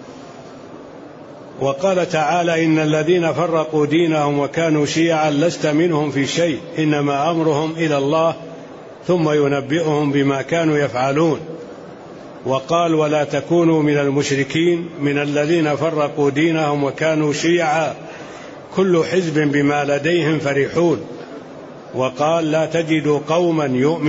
وقال تعالى إن الذين فرقوا دينهم وكانوا شيعا لست منهم في شيء إنما أمرهم إلى الله ثم ينبئهم بما كانوا يفعلون. وقال ولا تكونوا من المشركين من الذين فرقوا دينهم وكانوا شيعا كل حزب بما لديهم فرحون. وقال لا تجد قوما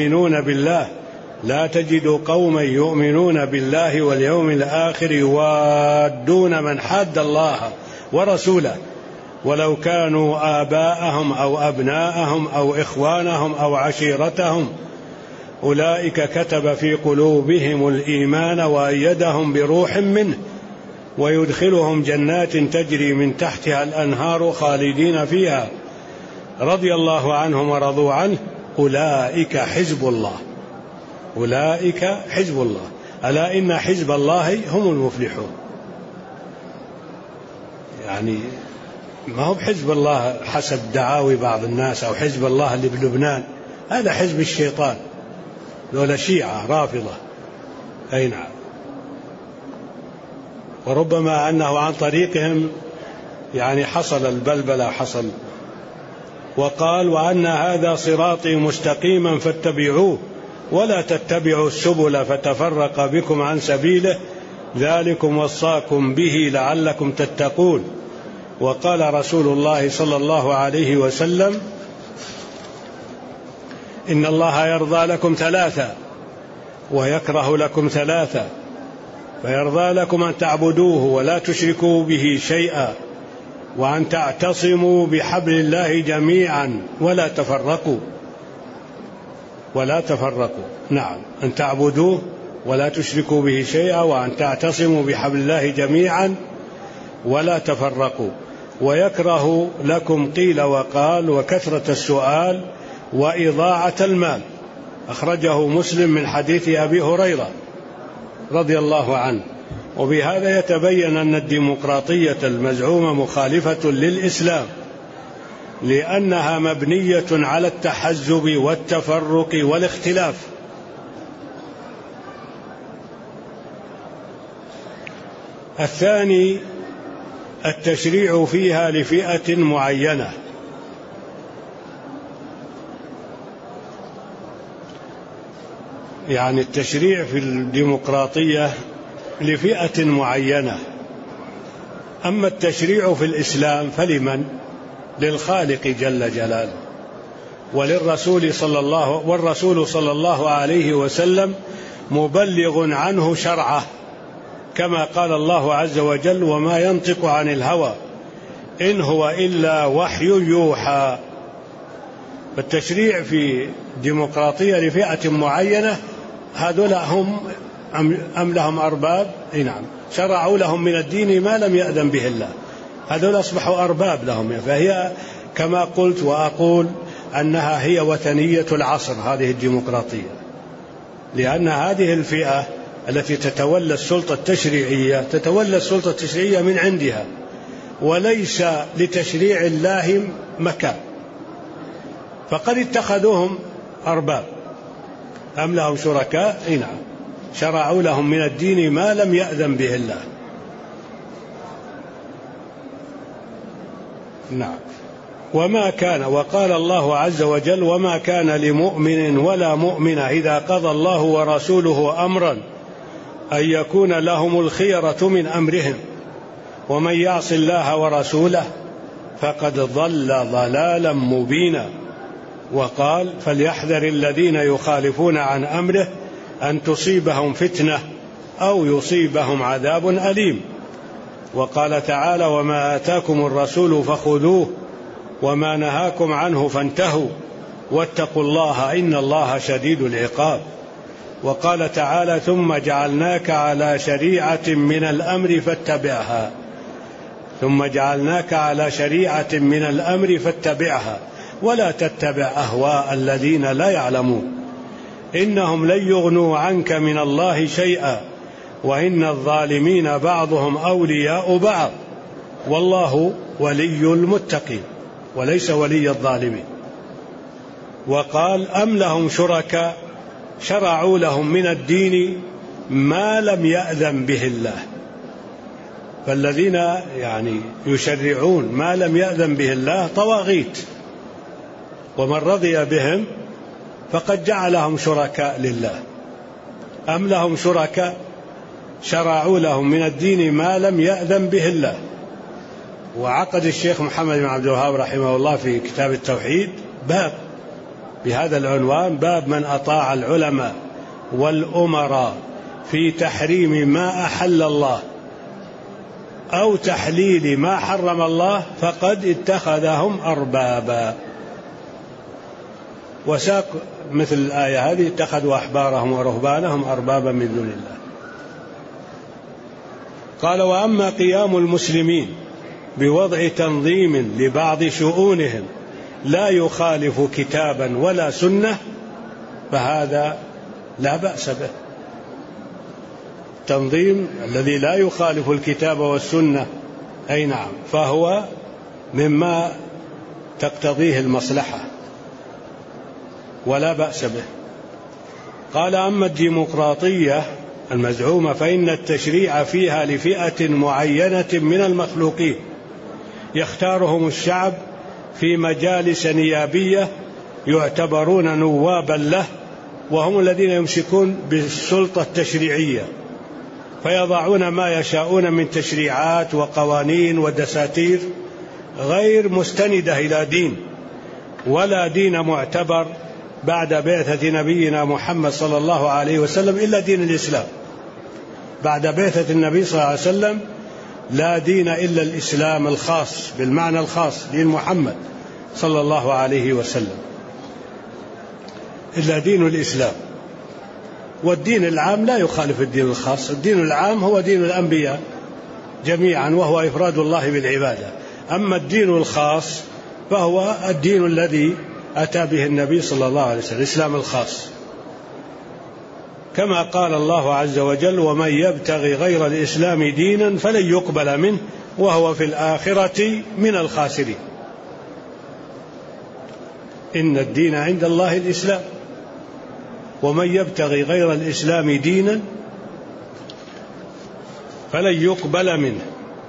يؤمنون بالله واليوم الآخر يوادون من حاد الله ورسوله ولو كانوا آباءهم أو أبناءهم أو إخوانهم أو عشيرتهم أولئك كتب في قلوبهم الإيمان وأيدهم بروح منه ويدخلهم جنات تجري من تحتها الأنهار خالدين فيها رضي الله عنهم ورضوا عنه أولئك حزب الله. أولئك حزب الله، ألا إن حزب الله هم المفلحون. يعني ما هو حزب الله حسب دعاوي بعض الناس أو حزب الله اللي بلبنان، هذا حزب الشيطان، لولا شيعة رافضة. أي نعم. وربما أنه عن طريقهم يعني حصل البلبلة حصل. وقال وأن هذا صراطي مستقيما فاتبعوه ولا تتبعوا السبل فتفرق بكم عن سبيله ذلكم وصاكم به لعلكم تتقون. وقال رسول الله صلى الله عليه وسلم إن الله يرضى لكم ثلاثة ويكره لكم ثلاثة، فيرضى لكم أن تعبدوه ولا تشركوا به شيئا، وأن تعتصموا بحبل الله جميعا ولا تفرقوا. ولا تفرقوا، نعم، أن تعبدوه ولا تشركوا به شيئا، وأن تعتصموا بحبل الله جميعا ولا تفرقوا. ويكره لكم قيل وقال وكثرة السؤال وإضاعة المال. أخرجه مسلم من حديث أبي هريرة رضي الله عنه. وبهذا يتبين أن الديمقراطية المزعومة مخالفة للإسلام، لأنها مبنية على التحزب والتفرق والاختلاف. الثاني التشريع فيها لفئة معينة، يعني التشريع في الديمقراطية لفئة معينة. أما التشريع في الإسلام فلمن؟ للخالق جل جلاله وللرسول والرسول صلى الله عليه وسلم مبلغ عنه شرعه، كما قال الله عز وجل وما ينطق عن الهوى إن هو إلا وحي يوحى. فالتشريع في ديمقراطية لفئة معينة، هذول هم أم لهم أرباب؟ نعم، شرعوا لهم من الدين ما لم يأذن به الله، هذول أصبحوا أرباب لهم. فهي كما قلت وأقول أنها هي وثنية العصر هذه الديمقراطية، لأن هذه الفئة التي تتولى السلطة التشريعية تتولى السلطة التشريعية من عندها، وليس لتشريع الله مكان، فقد اتخذوهم أرباب. أم لهم شركاء؟ نعم، شرعوا لهم من الدين ما لم يأذن به الله. نعم. وما كان، وقال الله عز وجل وما كان لمؤمن ولا مؤمنة إذا قضى الله ورسوله أمرا أن يكون لهم الخيرة من أمرهم ومن يعص الله ورسوله فقد ضل ضلالا مبينا. وقال فليحذر الذين يخالفون عن أمره أن تصيبهم فتنة أو يصيبهم عذاب أليم. وقال تعالى وما آتاكم الرسول فخذوه وما نهاكم عنه فانتهوا واتقوا الله إن الله شديد العقاب. وقال تعالى ثم جعلناك على شريعة من الأمر فاتبعها، ثم جعلناك على شريعة من الأمر فاتبعها ولا تتبع أهواء الذين لا يعلمون إنهم لن يغنوا عنك من الله شيئا وإن الظالمين بعضهم أولياء بعض والله ولي المتقين وليس ولي الظالمين. وقال أم لهم شركاء شرعوا لهم من الدين ما لم يأذن به الله. فالذين يعني يشرعون ما لم يأذن به الله طواغيت، ومن رضي بهم فقد جعلهم شركاء لله. أم لهم شركاء شرعوا لهم من الدين ما لم يأذن به الله. وعقد الشيخ محمد بن عبد الوهاب رحمه الله في كتاب التوحيد باب بهذا العنوان باب من أطاع العلماء والأمراء في تحريم ما أحل الله أو تحليل ما حرم الله فقد اتخذهم أربابا. وساق مثل الآية هذه اتخذوا أحبارهم ورهبانهم أربابا من دون الله. قال: وأما قيام المسلمين بوضع تنظيم لبعض شؤونهم لا يخالف كتابا ولا سنة فهذا لا بأس به. التنظيم الذي لا يخالف الكتاب والسنة أي نعم، فهو مما تقتضيه المصلحة ولا بأس به. قال: أما الديمقراطية المزعومة فإن التشريع فيها لفئة معينة من المخلوقين يختارهم الشعب في مجالس نيابية يعتبرون نوابا له، وهم الذين يمسكون بالسلطة التشريعية، فيضعون ما يشاءون من تشريعات وقوانين ودساتير غير مستندة إلى دين ولا دين معتبر بعد بعثة نبينا محمد صلى الله عليه وسلم إلا دين الإسلام. بعد بعثة النبي صلى الله عليه وسلم لا دين إلا الإسلام الخاص بالمعنى الخاص، دين محمد صلى الله عليه وسلم، إلا دين الإسلام. والدين العام لا يخالف الدين الخاص. الدين العام هو دين الأنبياء جميعا وهو إفراد الله بالعبادة. أما الدين الخاص فهو الدين الذي أتى به النبي صلى الله عليه وسلم، الإسلام الخاص، كما قال الله عز وجل: ومن يبتغي غير الإسلام دينا فلن يقبل منه وهو في الآخرة من الخاسرين. إن الدين عند الله الإسلام، ومن يبتغي غير الإسلام دينا فلن يقبل منه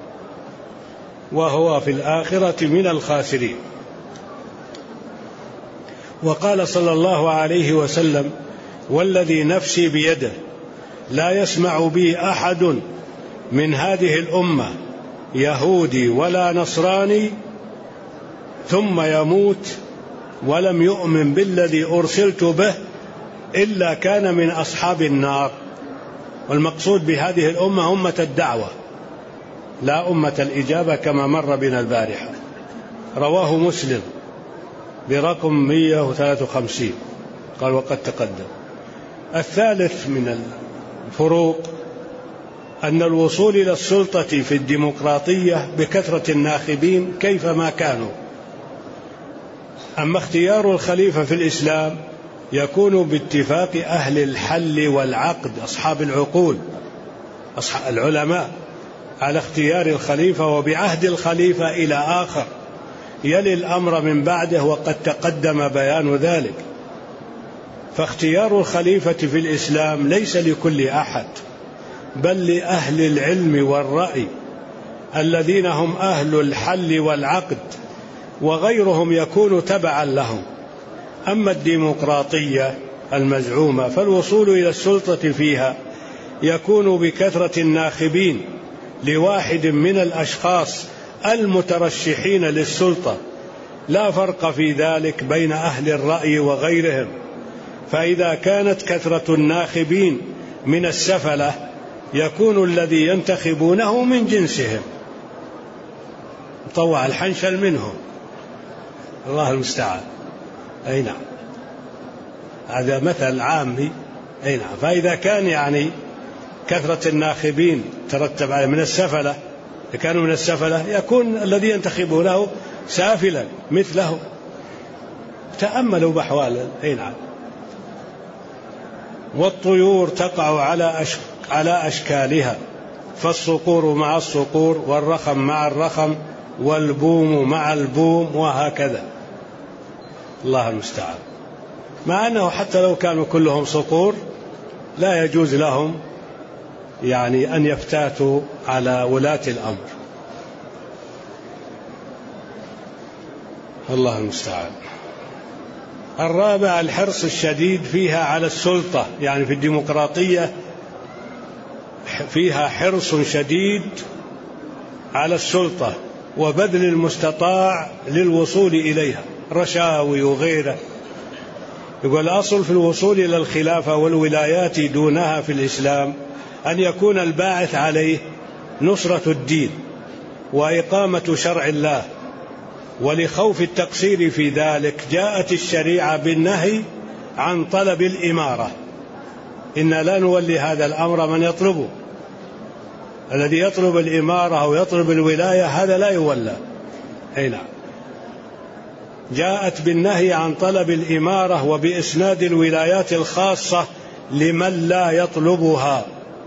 وهو في الآخرة من الخاسرين. وقال صلى الله عليه وسلم: والذي نفسي بيده لا يسمع بي أحد من هذه الأمة يهودي ولا نصراني ثم يموت ولم يؤمن بالذي أرسلت به إلا كان من أصحاب النار. والمقصود بهذه الأمة أمة الدعوة لا أمة الإجابة كما مر بنا البارحة. رواه مسلم برقم 153 قال وقد تقدم. الثالث من الفروق أن الوصول إلى السلطة في الديمقراطية بكثرة الناخبين كيفما كانوا. أما اختيار الخليفة في الإسلام يكون باتفاق أهل الحل والعقد، أصحاب العقول، أصحاب العلماء، على اختيار الخليفة وبعهد الخليفة إلى آخر يلي الأمر من بعده، وقد تقدم بيان ذلك. فاختيار الخليفة في الإسلام ليس لكل أحد، بل لأهل العلم والرأي الذين هم أهل الحل والعقد، وغيرهم يكون تبعا لهم. أما الديمقراطية المزعومة فالوصول إلى السلطة فيها يكون بكثرة الناخبين لواحد من الأشخاص المترشحين للسلطة، لا فرق في ذلك بين أهل الرأي وغيرهم. فإذا كانت كثرة الناخبين من السفلة يكون الذي ينتخبونه من جنسهم، طوع الحنشل منهم، الله المستعان. أي نعم، هذا مثل عامي. أي نعم، فإذا كان يعني كثرة الناخبين ترتب على من السفلة، إذا كانوا من السفلة يكون الذي ينتخبه له سافلا مثله. تأملوا بأحوال. أي نعم. والطيور تقع على أشكالها، فالصقور مع الصقور، والرخم مع الرخم، والبوم مع البوم، وهكذا. الله المستعان. مع أنه حتى لو كانوا كلهم صقور لا يجوز لهم يعني أن يفتاتوا على ولاة الأمر. الله المستعان. الرابع الحرص الشديد فيها على السلطة، يعني في الديمقراطية فيها حرص شديد على السلطة وبذل المستطاع للوصول إليها، رشاوي وغيره. يقول الأصل في الوصول إلى الخلافة والولايات دونها في الإسلام أن يكون الباعث عليه نصرة الدين وإقامة شرع الله، ولخوف التقصير في ذلك جاءت الشريعة بالنهي عن طلب الإمارة. إن لا نولي هذا الأمر من يطلبه. الذي يطلب الإمارة أو يطلب الولاية هذا لا يولى. أي نعم. جاءت بالنهي عن طلب الإمارة وبإسناد الولايات الخاصة لمن لا يطلبها،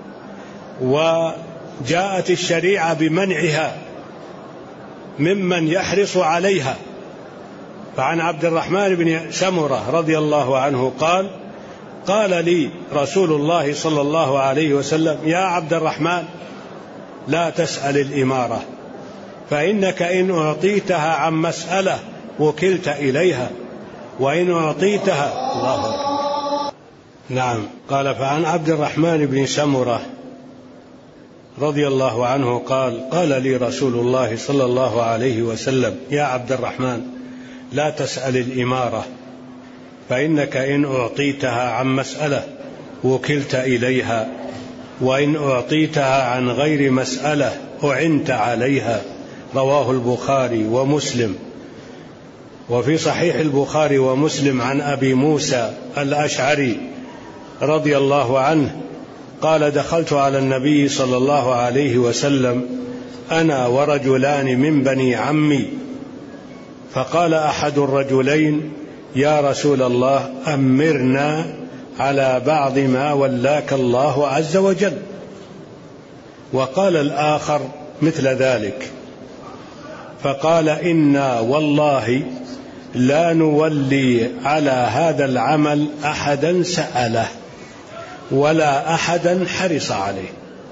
وجاءت الشريعة بمنعها ممن يحرص عليها. فعن عبد الرحمن بن سمرة رضي الله عنه قال لي رسول الله صلى الله عليه وسلم: يا عبد الرحمن لا تسأل الإمارة، فإنك إن أعطيتها عن مسألة وكلت إليها، وإن أعطيتها الله أكبر. نعم. قال: فعن عبد الرحمن بن سمرة رضي الله عنه قال لي رسول الله صلى الله عليه وسلم: يا عبد الرحمن لا تسأل الإمارة، فإنك إن أعطيتها عن مسألة وكلت إليها، وإن أعطيتها عن غير مسألة أعنت عليها. رواه البخاري ومسلم. وفي صحيح البخاري ومسلم عن أبي موسى الأشعري رضي الله عنه قال: دخلت على النبي صلى الله عليه وسلم أنا ورجلان من بني عمي، فقال أحد الرجلين: يا رسول الله أمرنا على بعض ما ولاك الله عز وجل. وقال الآخر مثل ذلك، فقال: إنا والله لا نولي على هذا العمل أحدا سأله ولا أحدا حرص عليه.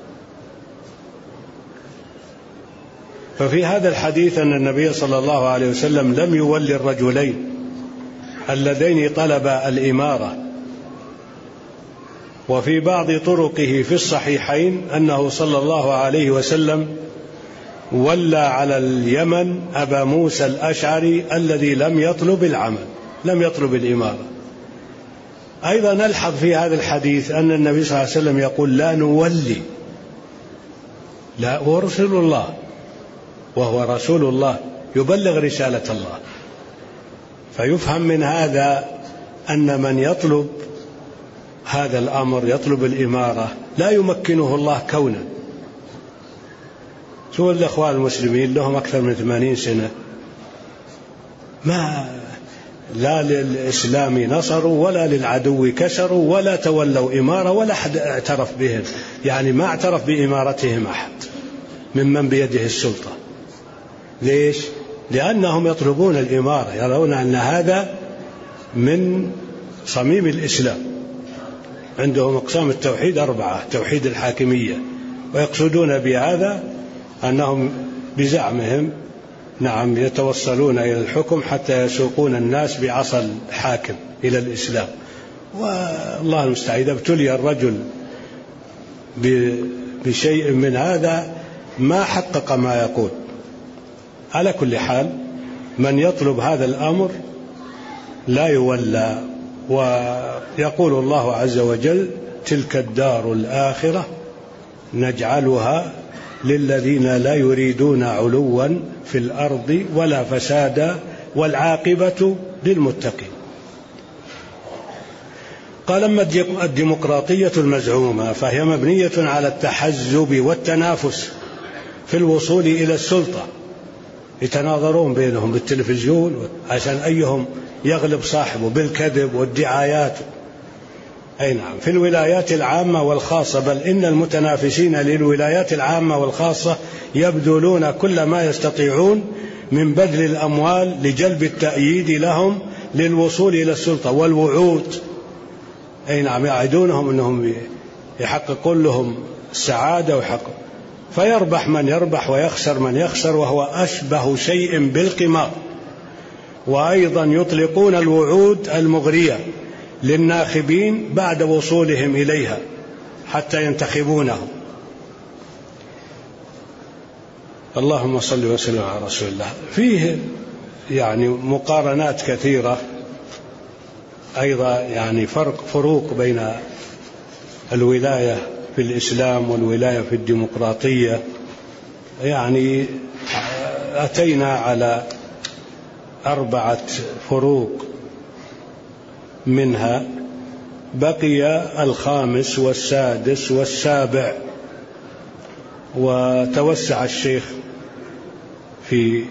ففي هذا الحديث أن النبي صلى الله عليه وسلم لم يولي الرجلين اللذين طلبا الإمارة. وفي بعض طرقه في الصحيحين أنه صلى الله عليه وسلم ولى على اليمن أبا موسى الأشعري الذي لم يطلب العمل، لم يطلب الإمارة. أيضا نلحظ في هذا الحديث أن النبي صلى الله عليه وسلم يقول: لا نولي، لا، هو رسول الله، وهو رسول الله يبلغ رسالة الله. فيفهم من هذا أن من يطلب هذا الأمر، يطلب الإمارة، لا يمكنه الله كونا. شو الأخوان المسلمين لهم أكثر من 80 سنة ما لا للإسلام نصروا ولا للعدو كسروا ولا تولوا إمارة ولا أحد اعترف بهم، يعني ما اعترف بإمارتهم أحد ممن بيده السلطة. ليش؟ لأنهم يطلبون الإمارة، يرون أن هذا من صميم الإسلام. عندهم أقسام التوحيد 4: توحيد الحاكمية، ويقصدون بهذا أنهم بزعمهم نعم يتوصلون إلى الحكم حتى يسوقون الناس بعصا الحاكم إلى الإسلام. والله المستعان، إذا ابتلي الرجل بشيء من هذا ما حقق ما يقول. على كل حال، من يطلب هذا الأمر لا يولى. ويقول الله عز وجل: تلك الدار الآخرة نجعلها للذين لا يريدون علوا في الأرض ولا فسادا والعاقبة للمتقين. قال: أما الديمقراطية المزعومة فهي مبنية على التحزب والتنافس في الوصول إلى السلطة، يتناظرون بينهم بالتلفزيون عشان أيهم يغلب صاحبه بالكذب والدعايات. أي نعم. في الولايات العامة والخاصة، بل إن المتنافسين للولايات العامة والخاصة يبذلون كل ما يستطيعون من بذل الأموال لجلب التأييد لهم للوصول إلى السلطة والوعود. أي نعم. يعدونهم أنهم يحققون لهم السعادة ويحقق، فيربح من يربح ويخسر من يخسر، وهو أشبه شيء بالقمار. وأيضا يطلقون الوعود المغرية للناخبين بعد وصولهم إليها حتى ينتخبونهم. اللهم صل وسلم على رسول الله. فيه يعني مقارنات كثيرة أيضا، يعني فروق بين الولاية في الإسلام والولاية في الديمقراطية. يعني أتينا على 4 فروق منها، بقي 5 و6 و7. وتوسع الشيخ في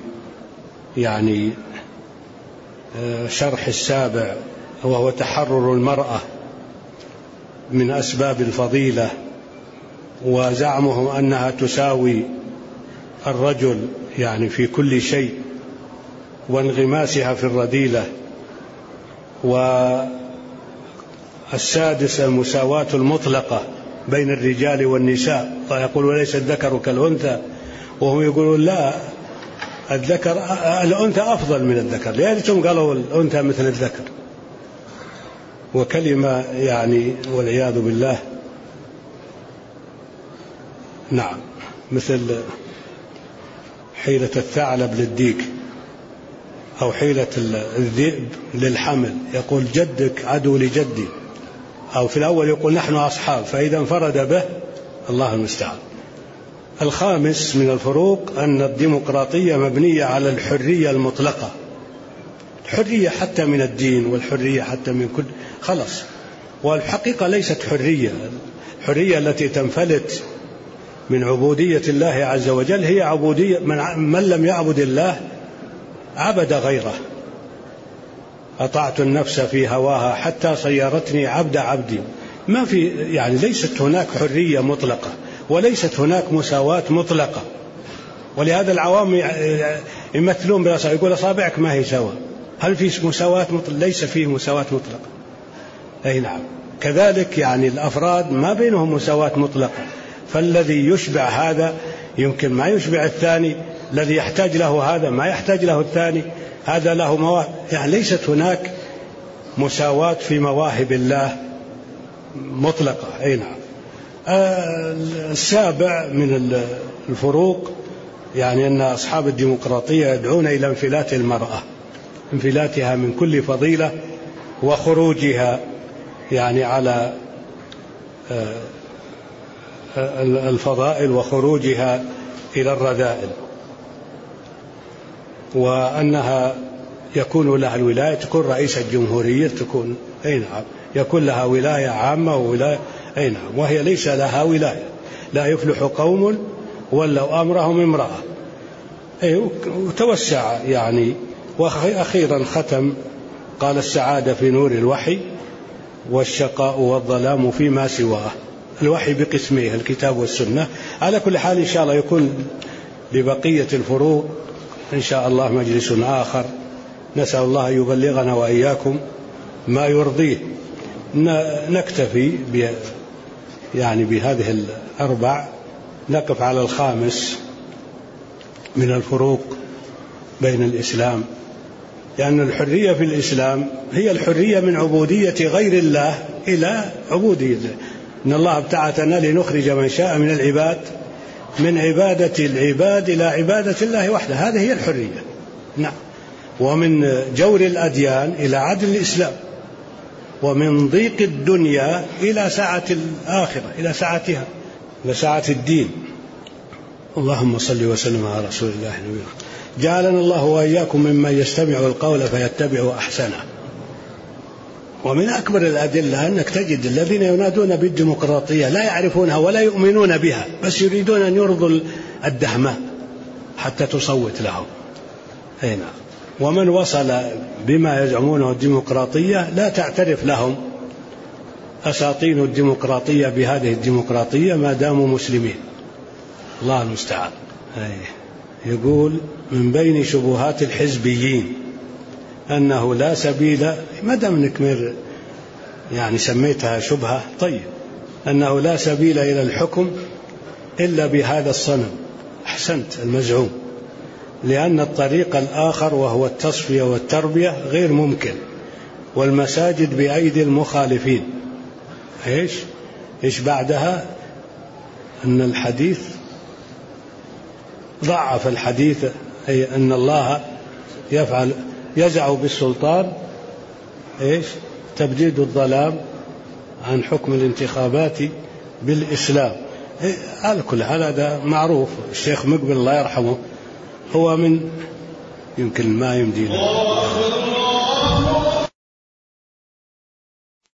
شرح السابع، وهو تحرر المرأة من أسباب الفضيلة، وزعمهم أنها تساوي الرجل في كل شيء، وانغماسها في الرذيلة. والسادس المساواة المطلقة بين الرجال والنساء، فيقول ليس الذكر كالأنثى، وهم يقولون لا، الأنثى أفضل من الذكر، لذلك قالوا الأنثى مثل الذكر، وكلمة والعياذ بالله نعم مثل حيلة الثعلب للديك، أو حيلة الذئب للحمل، يقول جدك عدو لجدي، أو في الأول يقول نحن أصحاب، فإذا انفرد به الله المستعان. الخامس من الفروق أن الديمقراطية مبنية على الحرية المطلقة، الحرية حتى من الدين، والحرية حتى من كل خلص. والحقيقة ليست حرية، الحرية التي تنفلت من عبودية الله عز وجل هي عبودية من لم يعبد الله عبد غيره. أطعت النفس في هواها حتى صيرتني عبد عبدي. ما في ليست هناك حرية مطلقة، وليست هناك مساواة مطلقة. ولهذا العوام يمثلون بالأصابع، يقول أصابعك ما هي سواء. هل في مساواة مطلقة؟ ليس فيه مساواة مطلقة. أي نعم. كذلك الأفراد ما بينهم مساواة مطلقة، فالذي يشبع هذا يمكن ما يشبع الثاني، الذي يحتاج له هذا ما يحتاج له الثاني، هذا له مواهب. ليست هناك مساواة في مواهب الله مطلقة. أي نعم. السابع من الفروق أن أصحاب الديمقراطية يدعون إلى انفلات المرأة، انفلاتها من كل فضيلة، وخروجها على الفضائل، وخروجها إلى الرذائل، وأنها يكون لها الولاية، تكون رئيسة الجمهورية، تكون يكون لها ولاية عامة وولاية. نعم. وهي ليس لها ولاية. لا يفلح قوم ولوا أمرهم امرأة. وتوسع وأخيرا ختم قال السعادة في نور الوحي، والشقاء والظلام فيما سواه. الوحي بقسميه الكتاب والسنة. على كل حال إن شاء الله يكون لبقية الفروق إن شاء الله مجلس آخر. نسأل الله يبلغنا وإياكم ما يرضيه. نكتفي بهذه الأربع، نقف على الخامس من الفروق بين الإسلام، لأن الحرية في الإسلام هي الحرية من عبودية غير الله إلى عبودية الله. إن الله ابتعثنا لنخرج من شاء من العباد من عبادة العباد إلى عبادة الله وحده. هذه هي الحرية. نعم. ومن جور الأديان إلى عدل الإسلام، ومن ضيق الدنيا إلى سعة الآخرة، إلى سعتها، إلى سعة الدين. اللهم صل وسلم على رسول الله نبينا. جعلنا الله وإياكم ممن يستمع القول فيتبع أحسنه. ومن أكبر الأدلة أنك تجد الذين ينادون بالديمقراطية لا يعرفونها ولا يؤمنون بها، بس يريدون أن يرضوا الدهماء حتى تصوت لهم. نعم. ومن وصل بما يزعمونه الديمقراطية لا تعترف لهم أساطين الديمقراطية بهذه الديمقراطية ما داموا مسلمين. الله المستعان. يقول من بين شبهات الحزبيين أنه لا سبيل، ما دام انك سميتها شبهة، طيب، أنه لا سبيل إلى الحكم إلا بهذا الصنم. أحسنت المزعوم، لأن الطريق الآخر وهو التصفية والتربية غير ممكن، والمساجد بأيدي المخالفين. إيش بعدها؟ أن الحديث ضعف الحديث، أي أن الله يزع بالسلطان تبديد الظلام عن حكم الانتخابات بالإسلام. على كل حال هذا معروف. الشيخ مقبل الله يرحمه هو من يمكن ما يمدينا